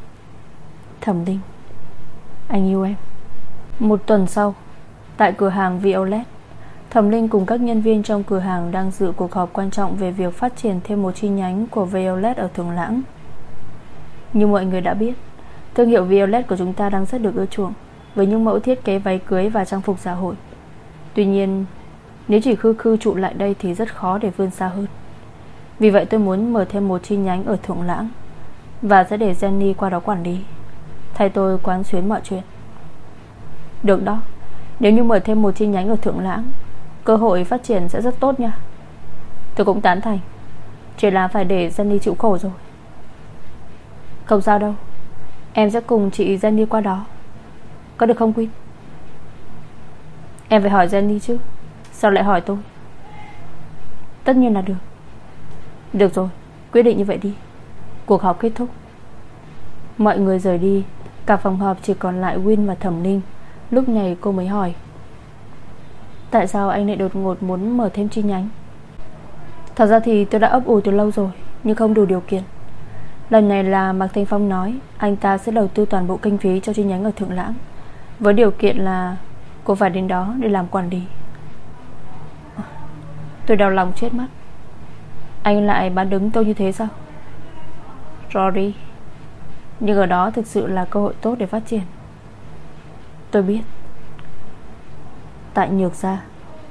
Thẩm Linh, anh yêu em. Một tuần sau, tại cửa hàng Violet, Thẩm Linh cùng các nhân viên trong cửa hàng đang dự cuộc họp quan trọng về việc phát triển thêm một chi nhánh của Violet ở Thượng Lãng. Như mọi người đã biết, thương hiệu Violet của chúng ta đang rất được ưa chuộng với những mẫu thiết kế váy cưới và trang phục dạ hội. Tuy nhiên, nếu chỉ khư khư trụ lại đây thì rất khó để vươn xa hơn. Vì vậy tôi muốn mở thêm một chi nhánh ở Thượng Lãng, và sẽ để Jenny qua đó quản lý, thay tôi quán xuyến mọi chuyện. Được đó. Nếu như mở thêm một chi nhánh ở Thượng Lãng, cơ hội phát triển sẽ rất tốt nha. Tôi cũng tán thành. Chỉ là phải để Jenny chịu khổ rồi. Không sao đâu, em sẽ cùng chị Jenny qua đó. Có được không Quyên? Em phải hỏi Jenny chứ, sao lại hỏi tôi? Tất nhiên là được. Được rồi, quyết định như vậy đi. Cuộc họp kết thúc. Mọi người rời đi. Cả phòng họp chỉ còn lại Win và Thẩm Linh. Lúc này cô mới hỏi, tại sao anh lại đột ngột muốn mở thêm chi nhánh? Thật ra thì tôi đã ấp ủ từ lâu rồi, nhưng không đủ điều kiện. Lần này là Mạc Thanh Phong nói anh ta sẽ đầu tư toàn bộ kinh phí cho chi nhánh ở Thượng Lãng, với điều kiện là cô phải đến đó để làm quản lý. Tôi đau lòng chết mất. Anh lại bán đứng tôi như thế sao? Sorry, nhưng ở đó thực sự là cơ hội tốt để phát triển. Tôi biết. Tại Nhược Gia,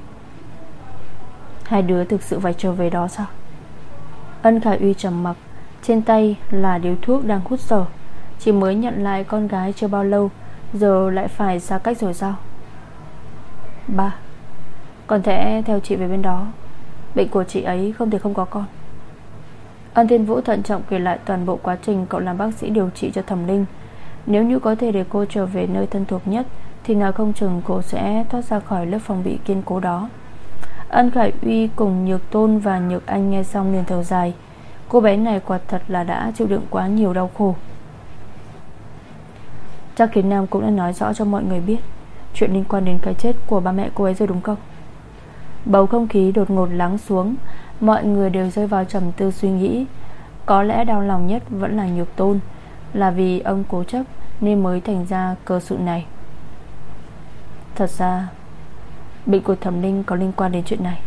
hai đứa thực sự phải trở về đó sao? Ân Khải Uy trầm mặc. Trên tay là điếu thuốc đang hút dở. Chỉ mới nhận lại con gái chưa bao lâu, giờ lại phải xa cách rồi sao? Ba, con sẽ theo chị về bên đó. Bệnh của chị ấy không thể không có con. Ân Thiên Vũ thận trọng kể lại toàn bộ quá trình cậu làm bác sĩ điều trị cho Thẩm Linh. Nếu như có thể để cô trở về nơi thân thuộc nhất, thì nào không chừng cô sẽ thoát ra khỏi lớp phòng bị kiên cố đó. Ân Khải Uy cùng Nhược Tôn và Nhược Anh nghe xong liền thở dài. Cô bé này quả thật là đã chịu đựng quá nhiều đau khổ. Chắc Kiến Nam cũng đã nói rõ cho mọi người biết chuyện liên quan đến cái chết của ba mẹ cô ấy rồi đúng không? Bầu không khí đột ngột lắng xuống. Mọi người đều rơi vào trầm tư suy nghĩ. Có lẽ đau lòng nhất vẫn là Nhược Tôn, là vì ông cố chấp nên mới thành ra cơ sự này. Thật ra bệnh của Thẩm Linh có liên quan đến chuyện này.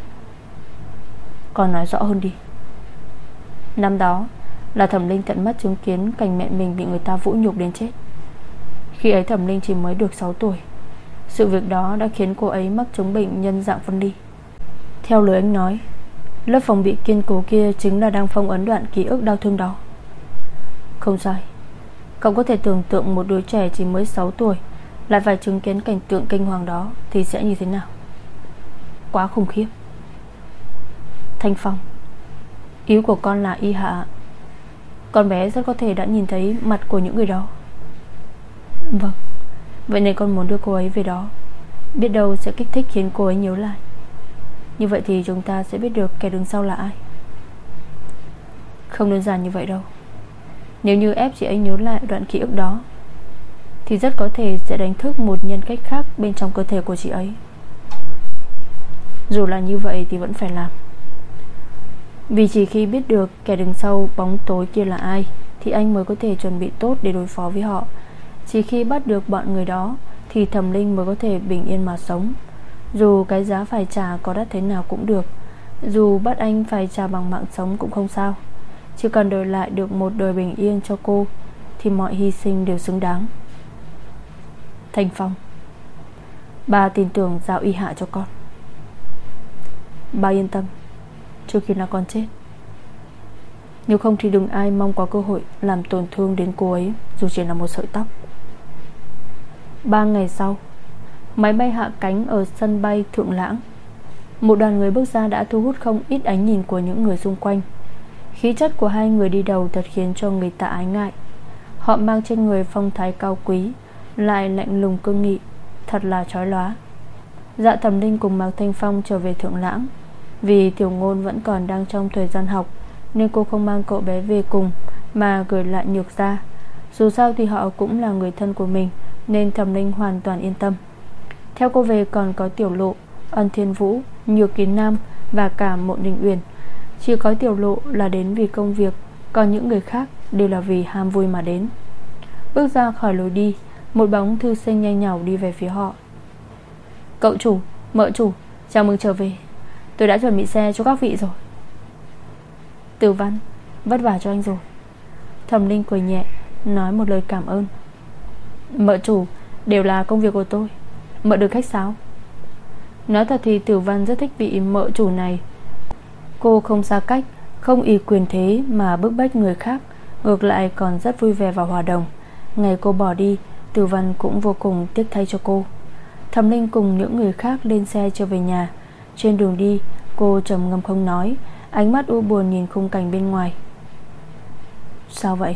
Con nói rõ hơn đi. Năm đó là Thẩm Linh tận mắt chứng kiến cảnh mẹ mình bị người ta vũ nhục đến chết. Khi ấy Thẩm Linh chỉ mới được sáu tuổi. Sự việc đó đã khiến cô ấy mắc chứng bệnh nhân dạng phân ly. Theo lời anh nói, lớp phòng bị kiên cố kia chính là đang phong ấn đoạn ký ức đau thương đó. Không sai. Cậu có thể tưởng tượng một đứa trẻ chỉ mới sáu tuổi lại phải chứng kiến cảnh tượng kinh hoàng đó thì sẽ như thế nào. Quá khủng khiếp. Thanh Phong, ý của con là Y Hạ, con bé rất có thể đã nhìn thấy mặt của những người đó. Vâng. Vậy nên con muốn đưa cô ấy về đó. Biết đâu sẽ kích thích khiến cô ấy nhớ lại. Như vậy thì chúng ta sẽ biết được kẻ đứng sau là ai. Không đơn giản như vậy đâu. Nếu như ép chị ấy nhớ lại đoạn ký ức đó thì rất có thể sẽ đánh thức một nhân cách khác bên trong cơ thể của chị ấy. Dù là như vậy thì vẫn phải làm. Vì chỉ khi biết được kẻ đứng sau bóng tối kia là ai thì anh mới có thể chuẩn bị tốt để đối phó với họ. Chỉ khi bắt được bọn người đó thì Thẩm Linh mới có thể bình yên mà sống. Dù cái giá phải trả có đắt thế nào cũng được. Dù bắt anh phải trả bằng mạng sống cũng không sao. Chỉ cần đổi lại được một đời bình yên cho cô thì mọi hy sinh đều xứng đáng. Thanh Phong, ba tin tưởng giao Y Hạ cho con. Ba yên tâm, trước khi nào con chết. Nếu không thì đừng ai mong có cơ hội làm tổn thương đến cô ấy, dù chỉ là một sợi tóc. Ba ngày sau, máy bay hạ cánh ở sân bay Thượng Lãng. Một đoàn người bước ra đã thu hút không ít ánh nhìn của những người xung quanh. Khí chất của hai người đi đầu thật khiến cho người ta ái ngại. Họ mang trên người phong thái cao quý, lại lạnh lùng cương nghị, thật là chói lóa. Dạ Thẩm Linh cùng Mạc Thanh Phong trở về Thượng Lãng. Vì Tiểu Ngôn vẫn còn đang trong thời gian học nên cô không mang cậu bé về cùng mà gửi lại Nhược gia. Dù sao thì họ cũng là người thân của mình nên Thẩm Linh hoàn toàn yên tâm. Theo cô về còn có Tiểu Lộ, Ân Thiên Vũ, Nhược Kiến Nam và cả Mộ Ninh Uyển. Chỉ có Tiểu Lộ là đến vì công việc, còn những người khác đều là vì ham vui mà đến. Bước ra khỏi lối đi, một bóng thư sinh nhanh nhảu đi về phía họ. Cậu chủ, mợ chủ, chào mừng trở về. Tôi đã chuẩn bị xe cho các vị rồi. Tử Văn, vất vả cho anh rồi. Thẩm Linh cười nhẹ, nói một lời cảm ơn. Mợ chủ, đều là công việc của tôi, mợ đừng khách sáo. Nói thật thì Tử Văn rất thích vị mợ chủ này. Cô không xa cách, không ỷ quyền thế mà bức bách người khác, ngược lại còn rất vui vẻ và hòa đồng. Ngày cô bỏ đi, Tử Văn cũng vô cùng tiếc thay cho cô. Thẩm Linh cùng những người khác lên xe trở về nhà. Trên đường đi, cô trầm ngâm không nói, ánh mắt u buồn nhìn khung cảnh bên ngoài. Sao vậy?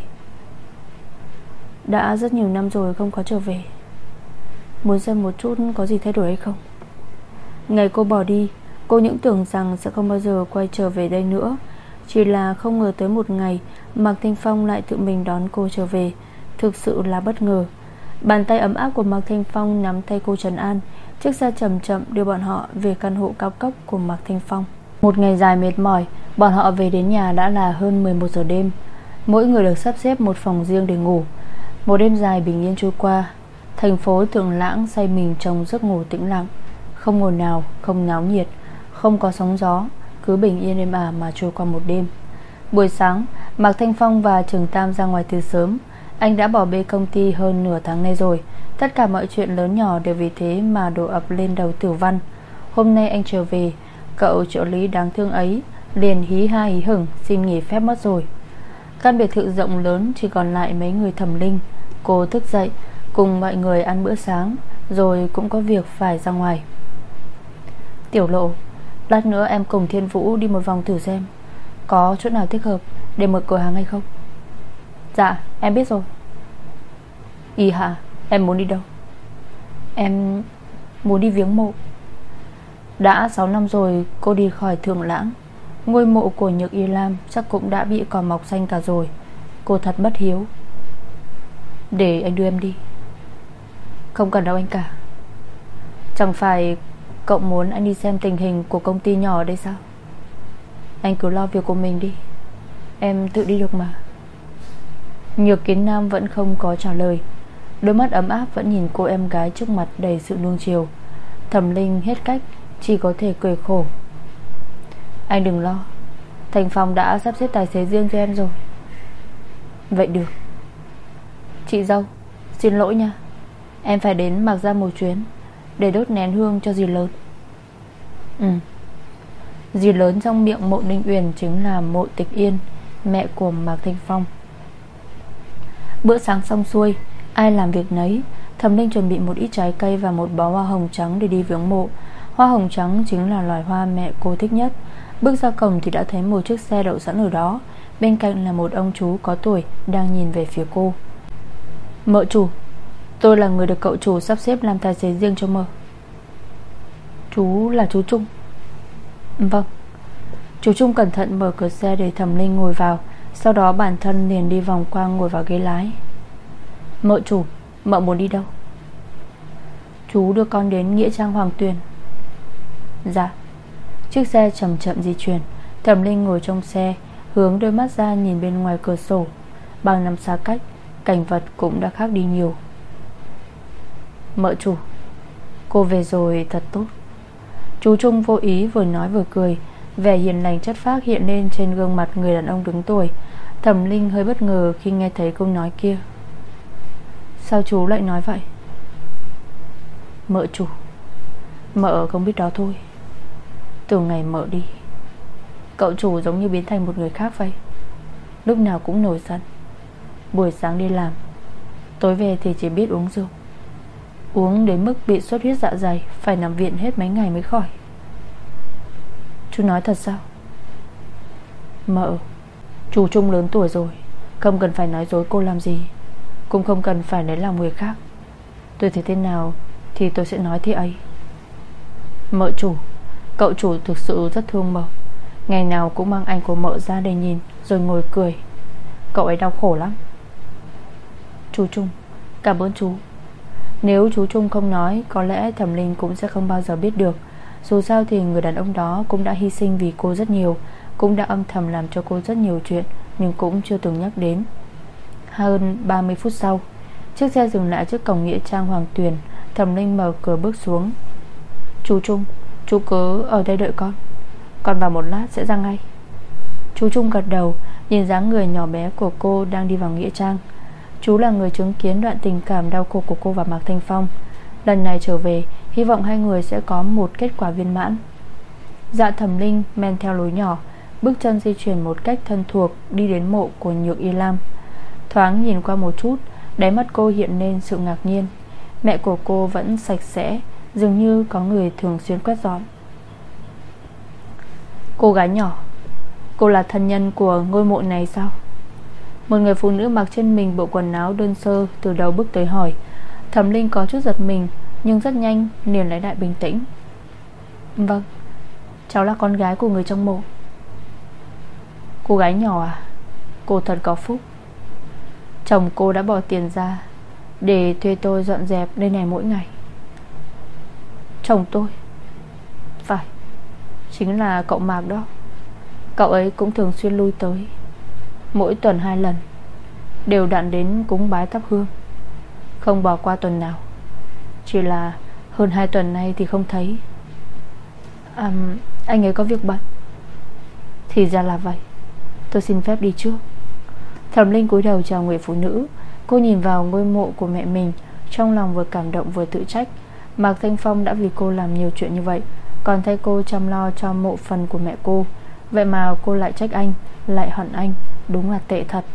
Đã rất nhiều năm rồi không có trở về, muốn xem một chút có gì thay đổi hay không. Ngày cô bỏ đi, cô những tưởng rằng sẽ không bao giờ quay trở về đây nữa. Chỉ là không ngờ tới một ngày Mạc Thanh Phong lại tự mình đón cô trở về. Thực sự là bất ngờ. Bàn tay ấm áp của Mạc Thanh Phong nắm tay cô trấn an. Chiếc xe chậm chậm đưa bọn họ về căn hộ cao cấp của Mạc Thanh Phong. Một ngày dài mệt mỏi, bọn họ về đến nhà đã là hơn mười một giờ đêm. Mỗi người được sắp xếp một phòng riêng để ngủ. Một đêm dài bình yên trôi qua. Thành phố Thượng Lãng say mình trong giấc ngủ tĩnh lặng. Không ồn nào, không náo nhiệt, không có sóng gió, cứ bình yên êm ả mà trôi qua một đêm. Buổi sáng, Mạc Thanh Phong và Trường Tam ra ngoài từ sớm. Anh đã bỏ bê công ty hơn nửa tháng nay rồi. Tất cả mọi chuyện lớn nhỏ đều vì thế mà đổ ập lên đầu Tử Văn. Hôm nay anh trở về, cậu trợ lý đáng thương ấy liền hí ha hí hửng xin nghỉ phép mất rồi. Căn biệt thự rộng lớn chỉ còn lại mấy người Thẩm Linh. Cô thức dậy cùng mọi người ăn bữa sáng, rồi cũng có việc phải ra ngoài. Tiểu Lộ, lát nữa em cùng Thiên Vũ đi một vòng thử xem có chỗ nào thích hợp để mở cửa hàng hay không. Dạ em biết rồi. Y Hạ, em muốn đi đâu? Em muốn đi viếng mộ. Đã sáu năm rồi cô đi khỏi Thượng Lãng. Ngôi mộ của Nhược Y Lam chắc cũng đã bị cỏ mọc xanh cả rồi. Cô thật bất hiếu. Để anh đưa em đi. Không cần đâu anh cả. Chẳng phải Cậu muốn anh đi xem tình hình của công ty nhỏ ở đây sao? Anh cứ lo việc của mình đi, em tự đi được mà. Nhược Kiến Nam vẫn không có trả lời. Đôi mắt ấm áp vẫn nhìn cô em gái trước mặt đầy sự nuông chiều. Thẩm Linh hết cách, chỉ có thể cười khổ. Anh đừng lo, Thành Phong đã sắp xếp tài xế riêng cho em rồi. Vậy được. Chị dâu, xin lỗi nha, em phải đến Mạc Gia một chuyến để đốt nén hương cho dì lớn. Ừ. Dì lớn trong miệng Mộ Ninh Uyển chính là Mộ Tịch Yên, mẹ của Mạc Thanh Phong. Bữa sáng xong xuôi, ai làm việc nấy. Thẩm Linh chuẩn bị một ít trái cây và một bó hoa hồng trắng để đi viếng mộ. Hoa hồng trắng chính là loài hoa mẹ cô thích nhất. Bước ra cổng thì đã thấy một chiếc xe đậu sẵn ở đó. Bên cạnh là một ông chú có tuổi đang nhìn về phía cô. Mợ chủ, tôi là người được cậu chủ sắp xếp làm tài xế riêng cho mợ. Chú là chú Trung? Vâng. Chú Trung cẩn thận mở cửa xe để Thẩm Linh ngồi vào. Sau đó bản thân liền đi vòng qua ngồi vào ghế lái. Mợ chủ, mợ muốn đi đâu? Chú đưa con đến Nghĩa Trang Hoàng Tuyền. Dạ. Chiếc xe chậm chậm di chuyển. Thẩm Linh ngồi trong xe, hướng đôi mắt ra nhìn bên ngoài cửa sổ. Bằng năm xa cách, cảnh vật cũng đã khác đi nhiều. Mợ chủ, cô về rồi thật tốt. Chú Trung vô ý vừa nói vừa cười. Vẻ hiền lành chất phác hiện lên trên gương mặt người đàn ông đứng tuổi. Thẩm Linh hơi bất ngờ khi nghe thấy câu nói kia. Sao chú lại nói vậy? Mợ chủ, mợ không biết đó thôi. Từ ngày mợ đi, cậu chủ giống như biến thành một người khác vậy. Lúc nào cũng nổi giận. Buổi sáng đi làm, tối về thì chỉ biết uống rượu. Uống đến mức bị xuất huyết dạ dày, phải nằm viện hết mấy ngày mới khỏi. Chú nói thật sao? Mợ, chú Trung lớn tuổi rồi, không cần phải nói dối cô làm gì, cũng không cần phải lấy lòng người khác. Tôi thấy thế nào thì tôi sẽ nói thế ấy. Mợ chủ, cậu chủ thực sự rất thương mợ. Ngày nào cũng mang ảnh của mợ ra để nhìn, rồi ngồi cười. Cậu ấy đau khổ lắm. Chú Trung, cảm ơn chú. Nếu chú Trung không nói, có lẽ Thẩm Linh cũng sẽ không bao giờ biết được. Dù sao thì người đàn ông đó cũng đã hy sinh vì cô rất nhiều, cũng đã âm thầm làm cho cô rất nhiều chuyện, nhưng cũng chưa từng nhắc đến. Hơn ba mươi phút sau, chiếc xe dừng lại trước cổng Nghĩa Trang Hoàng Tuyền. Thẩm Linh mở cửa bước xuống. Chú Trung, chú cứ ở đây đợi con, con vào một lát sẽ ra ngay. Chú Trung gật đầu, nhìn dáng người nhỏ bé của cô đang đi vào Nghĩa Trang. Chú là người chứng kiến đoạn tình cảm đau khổ của cô và Mạc Thanh Phong. Lần này trở về, hy vọng hai người sẽ có một kết quả viên mãn. Dạ Thẩm Linh men theo lối nhỏ, bước chân di chuyển một cách thân thuộc, đi đến mộ của Nhược Y Lam. Thoáng nhìn qua một chút, đáy mắt cô hiện lên sự ngạc nhiên. Mẹ của cô vẫn sạch sẽ, dường như có người thường xuyên quét dọn. Cô gái nhỏ, cô là thân nhân của ngôi mộ này sao? Một người phụ nữ mặc trên mình bộ quần áo đơn sơ từ đầu bước tới hỏi. Thẩm Linh có chút giật mình, nhưng rất nhanh liền lấy lại bình tĩnh. Vâng, cháu là con gái của người trong mộ. Cô gái nhỏ à? Cô thật có phúc. Chồng cô đã bỏ tiền ra để thuê tôi dọn dẹp nơi này mỗi ngày. Chồng tôi? Phải, chính là cậu Mạc đó. Cậu ấy cũng thường xuyên lui tới, mỗi tuần hai lần, đều đặn đến cúng bái thắp hương, không bỏ qua tuần nào. Chỉ là hơn hai tuần nay thì không thấy. à, Anh ấy có việc bận. Thì ra là vậy, tôi xin phép đi trước. Thẩm Linh cúi đầu chào người phụ nữ. Cô nhìn vào ngôi mộ của mẹ mình, trong lòng vừa cảm động vừa tự trách. Mạc Thanh Phong đã vì cô làm nhiều chuyện như vậy, còn thay cô chăm lo cho mộ phần của mẹ cô. Vậy mà cô lại trách anh, lại hận anh. Đúng là tệ thật.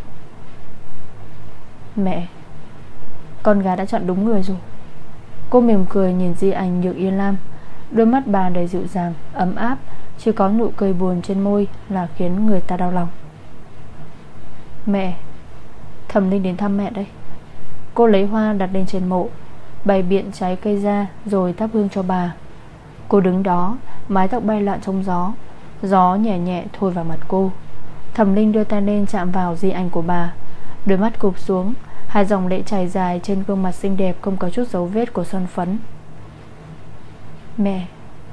Mẹ, con gái đã chọn đúng người rồi. Cô mỉm cười nhìn di ảnh Nhược Y Lam. Đôi mắt bà đầy dịu dàng, ấm áp, chỉ có nụ cười buồn trên môi là khiến người ta đau lòng. Mẹ, Thẩm Linh đến thăm mẹ đây. Cô lấy hoa đặt lên trên mộ, bày biện trái cây ra rồi thắp hương cho bà. Cô đứng đó, mái tóc bay loạn trong gió. Gió nhẹ nhẹ thổi vào mặt cô. Thẩm Linh đưa tay lên chạm vào di ảnh của bà. Đôi mắt cụp xuống, hai dòng lệ chảy dài trên gương mặt xinh đẹp, không có chút dấu vết của son phấn. Mẹ,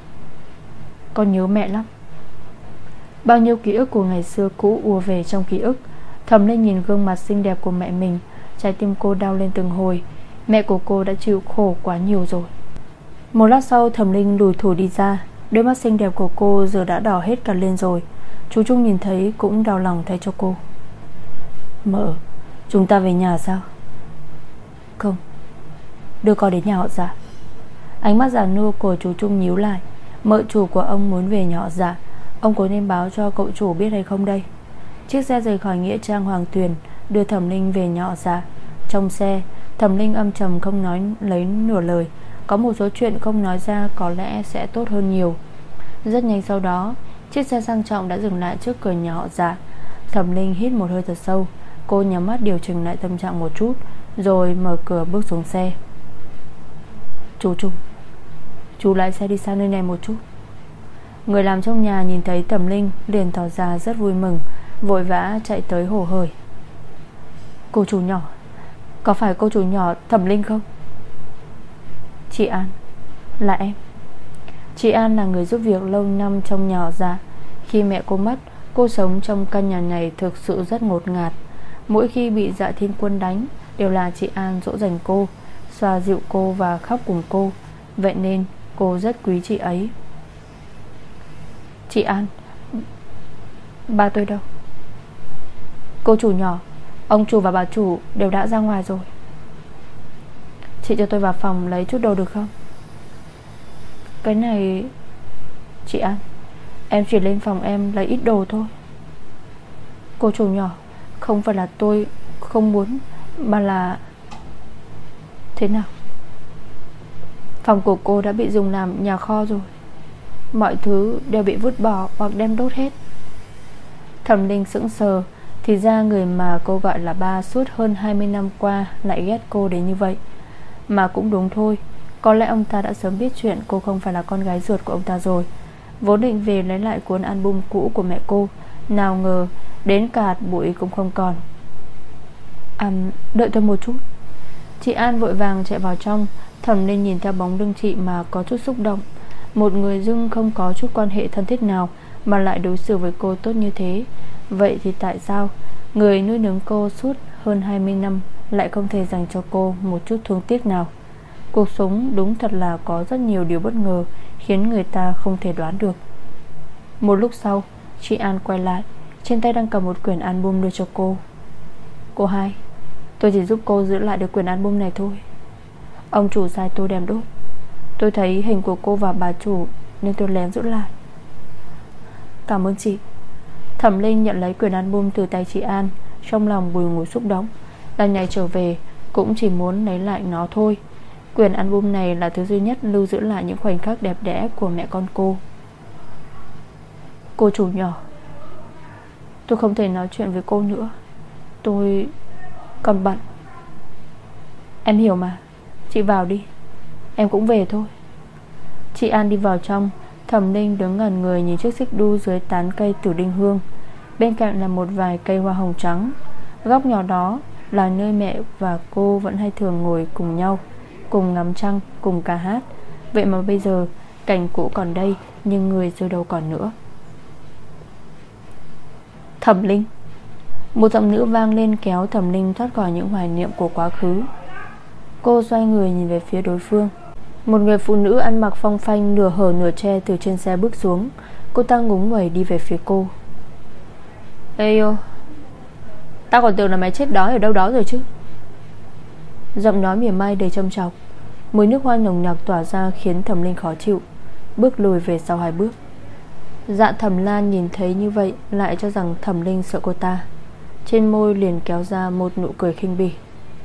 Con nhớ mẹ lắm. Bao nhiêu ký ức của ngày xưa cũ ùa về trong ký ức. Thẩm Linh nhìn gương mặt xinh đẹp của mẹ mình, trái tim cô đau lên từng hồi. Mẹ của cô đã chịu khổ quá nhiều rồi. Một lát sau Thẩm Linh lủi thủi đi ra. Đôi mắt xinh đẹp của cô giờ đã đỏ hết cả lên rồi. Chú Trung nhìn thấy cũng đau lòng thay cho cô. Mợ, chúng ta về nhà sao? Không, đưa con đến nhà họ Dạ. Ánh mắt già nua của chú Trung nhíu lại. Mợ chủ của ông muốn về nhà họ Dạ, ông có nên báo cho cậu chủ biết hay không đây? Chiếc xe rời khỏi nghĩa trang Hoàng Tuyền, đưa Thẩm Linh về nhà họ Dạ. Trong xe, Thẩm Linh âm trầm không nói lấy nửa lời. Có một số chuyện không nói ra có lẽ sẽ tốt hơn nhiều. Rất nhanh sau đó, chiếc xe sang trọng đã dừng lại trước cửa nhà họ Dạ. Thẩm Linh hít một hơi thật sâu. Cô nhắm mắt điều chỉnh lại tâm trạng một chút, rồi mở cửa bước xuống xe. Chú Trung, chú lái xe đi xa nơi này một chút. Người làm trong nhà nhìn thấy Thẩm Linh liền tỏ ra rất vui mừng, vội vã chạy tới hổ hởi. Cô chủ nhỏ, có phải cô chủ nhỏ Thẩm Linh không? Chị An, là em. Chị An là người giúp việc lâu năm trong nhà họ Dạ. Khi mẹ cô mất, cô sống trong căn nhà này thực sự rất ngột ngạt. Mỗi khi bị Dạ Thiên Quân đánh, đều là chị An dỗ dành cô, xoa dịu cô và khóc cùng cô. Vậy nên cô rất quý chị ấy. Chị An, ba tôi đâu? Cô chủ nhỏ, ông chủ và bà chủ đều đã ra ngoài rồi. Chị cho tôi vào phòng lấy chút đồ được không? Cái này... Chị An, em chỉ lên phòng em lấy ít đồ thôi. Cô chủ nhỏ, không phải là tôi không muốn, mà là... Thế nào? Phòng của cô đã bị dùng làm nhà kho rồi. Mọi thứ đều bị vứt bỏ hoặc đem đốt hết. Thẩm Linh sững sờ. Thì ra người mà cô gọi là ba suốt hơn hai mươi năm qua lại ghét cô đến như vậy. Mà cũng đúng thôi, có lẽ ông ta đã sớm biết chuyện cô không phải là con gái ruột của ông ta rồi. Vốn định về lấy lại cuốn album cũ của mẹ cô, nào ngờ đến cả hạt bụi cũng không còn. À, đợi tôi một chút. Chị An vội vàng chạy vào trong. Thẩm Linh nhìn theo bóng lưng chị mà có chút xúc động. Một người dưng không có chút quan hệ thân thiết nào mà lại đối xử với cô tốt như thế. Vậy thì tại sao người nuôi nấng cô suốt hơn hai mươi năm lại không thể dành cho cô một chút thương tiếc nào? Cuộc sống đúng thật là có rất nhiều điều bất ngờ, khiến người ta không thể đoán được. Một lúc sau, chị An quay lại, trên tay đang cầm một quyển album đưa cho cô. Cô hai, tôi chỉ giúp cô giữ lại được quyển album này thôi. Ông chủ sai tôi đem đốt. Tôi thấy hình của cô và bà chủ nên tôi lén giữ lại. Cảm ơn chị. Thẩm Linh nhận lấy quyển album từ tay chị An, trong lòng bùi ngùi xúc động. Lần này trở về cũng chỉ muốn lấy lại nó thôi. Quyển album này là thứ duy nhất lưu giữ lại những khoảnh khắc đẹp đẽ của mẹ con cô. Cô chủ nhỏ, tôi không thể nói chuyện với cô nữa. Tôi còn bận. Em hiểu mà. Chị vào đi, em cũng về thôi. Chị An đi vào trong. Thẩm Linh đứng ngẩn người nhìn chiếc xích đu dưới tán cây tử đinh hương. Bên cạnh là một vài cây hoa hồng trắng. Góc nhỏ đó là nơi mẹ và cô vẫn hay thường ngồi cùng nhau, cùng ngắm trăng, cùng ca hát. Vậy mà bây giờ cảnh cũ còn đây, nhưng người rồi đâu còn nữa. Thẩm Linh. Một giọng nữ vang lên kéo Thẩm Linh thoát khỏi những hoài niệm của quá khứ. Cô xoay người nhìn về phía đối phương. Một người phụ nữ ăn mặc phong phanh, nửa hở nửa che từ trên xe bước xuống. Cô ta ngúng nguẩy đi về phía cô. Ê ô, tao còn tưởng là mày chết đói ở đâu đó rồi chứ. Giọng nói mỉa mai đầy châm chọc. Mùi nước hoa nồng nặc tỏa ra khiến Thẩm Linh khó chịu, bước lùi về sau hai bước. Dạ Thẩm Lan nhìn thấy như vậy lại cho rằng Thẩm Linh sợ cô ta. Trên môi liền kéo ra một nụ cười khinh bỉ.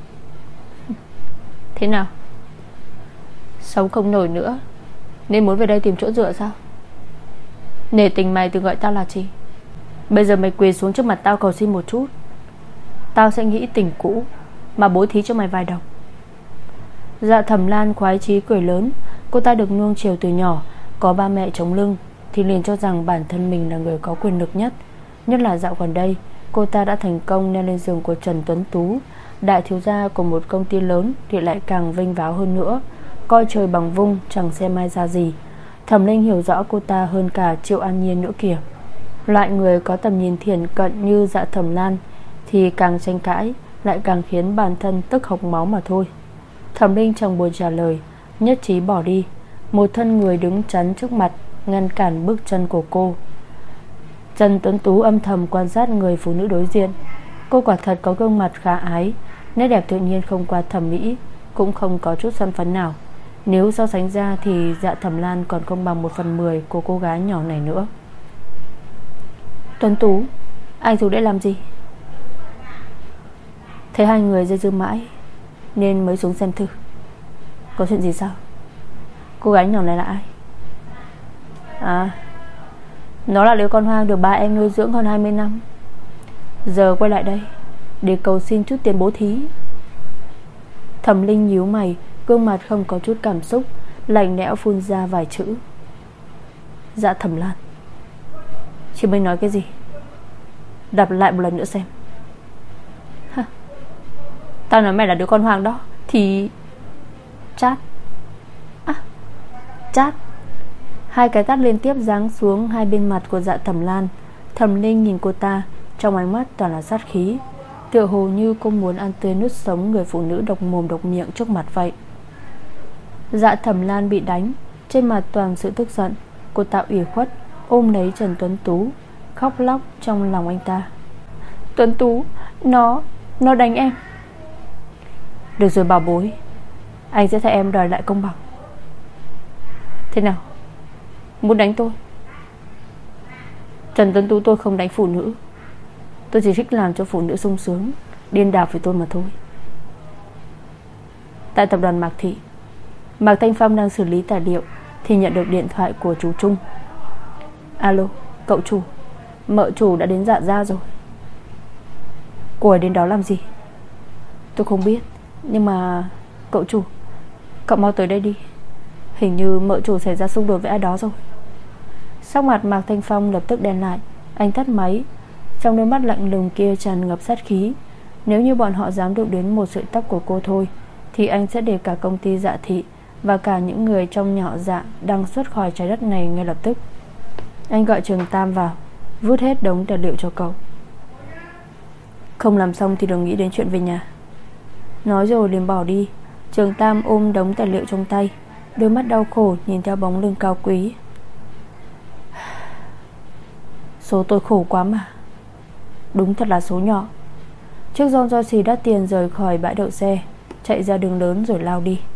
Thế nào, sống không nổi nữa nên muốn về đây tìm chỗ dựa sao? Nể tình mày từng gọi tao là chị, bây giờ mày quỳ xuống trước mặt tao cầu xin một chút, tao sẽ nghĩ tình cũ mà bố thí cho mày vài đồng. Dạ Thẩm Lan khoái chí cười lớn. Cô ta được nuông chiều từ nhỏ, có ba mẹ chống lưng thì liền cho rằng bản thân mình là người có quyền lực nhất. Nhất là dạo gần đây, cô ta đã thành công leo lên giường của Trần Tuấn Tú, đại thiếu gia của một công ty lớn, thì lại càng vênh váo hơn nữa, coi trời bằng vung chẳng xem ai ra gì. Thẩm Linh hiểu rõ cô ta hơn cả Triệu An Nhiên nữa kìa. Loại người có tầm nhìn thiển cận như Dạ Thẩm Lan thì càng tranh cãi lại càng khiến bản thân tức hộc máu mà thôi. Thẩm Linh chẳng buồn trả lời, nhất trí bỏ đi. Một thân người đứng chắn trước mặt, ngăn cản bước chân của cô. Trần Tuấn Tú âm thầm quan sát người phụ nữ đối diện. Cô quả thật có gương mặt khá ái, nét đẹp tự nhiên không qua thẩm mỹ, cũng không có chút son phấn nào. Nếu so sánh ra thì Dạ Thẩm Lan còn không bằng một phần mười của cô gái nhỏ này nữa. Tuấn Tú, anh dù để làm gì? Thấy hai người dây dưa mãi nên mới xuống xem thử. Có chuyện gì sao? Cô gái nhỏ này là ai? À, nó là đứa con hoang được ba em nuôi dưỡng hơn hai mươi năm, giờ quay lại đây để cầu xin chút tiền bố thí. Thẩm Linh nhíu mày, gương mặt không có chút cảm xúc, lạnh lẽo phun ra vài chữ. Dạ Thẩm Lan. Chị mới nói cái gì? Đọc lại một lần nữa xem. Hả? Tao nói mày là đứa con hoang đó thì... Chát. À, chát. Hai cái tát liên tiếp giáng xuống hai bên mặt của Dạ Thẩm Lan. Thẩm Linh nhìn cô ta, trong ánh mắt toàn là sát khí, tựa hồ như cô muốn ăn tươi nuốt sống người phụ nữ độc mồm độc miệng trước mặt vậy. Dạ Thẩm Lan bị đánh, trên mặt toàn sự tức giận. Cô ta ủy khuất ôm lấy Trần Tuấn Tú, khóc lóc trong lòng anh ta. Tuấn Tú, Nó Nó đánh em. Được rồi bảo bối, anh sẽ thay em đòi lại công bằng. Thế nào, muốn đánh tôi? Trần Tuấn Tú, tôi không đánh phụ nữ. Tôi chỉ thích làm cho phụ nữ sung sướng, điên đảo với tôi mà thôi. Tại tập đoàn Mạc Thị, Mạc Thanh Phong đang xử lý tài liệu thì nhận được điện thoại của chú Trung. Alo, cậu chủ, mợ chủ đã đến Dạ gia rồi. Cô ấy đến đó làm gì? Tôi không biết, nhưng mà cậu chủ, cậu mau tới đây đi. Hình như mợ chủ xảy ra xung đột với ai đó rồi. Sắc mặt Mạc Thanh Phong lập tức đen lại. Anh tắt máy, trong đôi mắt lạnh lùng kia tràn ngập sát khí. Nếu như bọn họ dám đụng đến một sợi tóc của cô thôi thì anh sẽ để cả công ty Dạ Thị và cả những người trong nhỏ Dạ đang xuất khỏi trái đất này ngay lập tức. Anh gọi Trường Tam vào, vứt hết đống tài liệu cho cậu. Không làm xong thì đừng nghĩ đến chuyện về nhà. Nói rồi liền bỏ đi. Trường Tam ôm đống tài liệu trong tay, đôi mắt đau khổ nhìn theo bóng lưng cao quý. Số tôi khổ quá mà. Đúng thật là số nhỏ. Chiếc John Dorsey đắt tiền rời khỏi bãi đậu xe, chạy ra đường lớn rồi lao đi.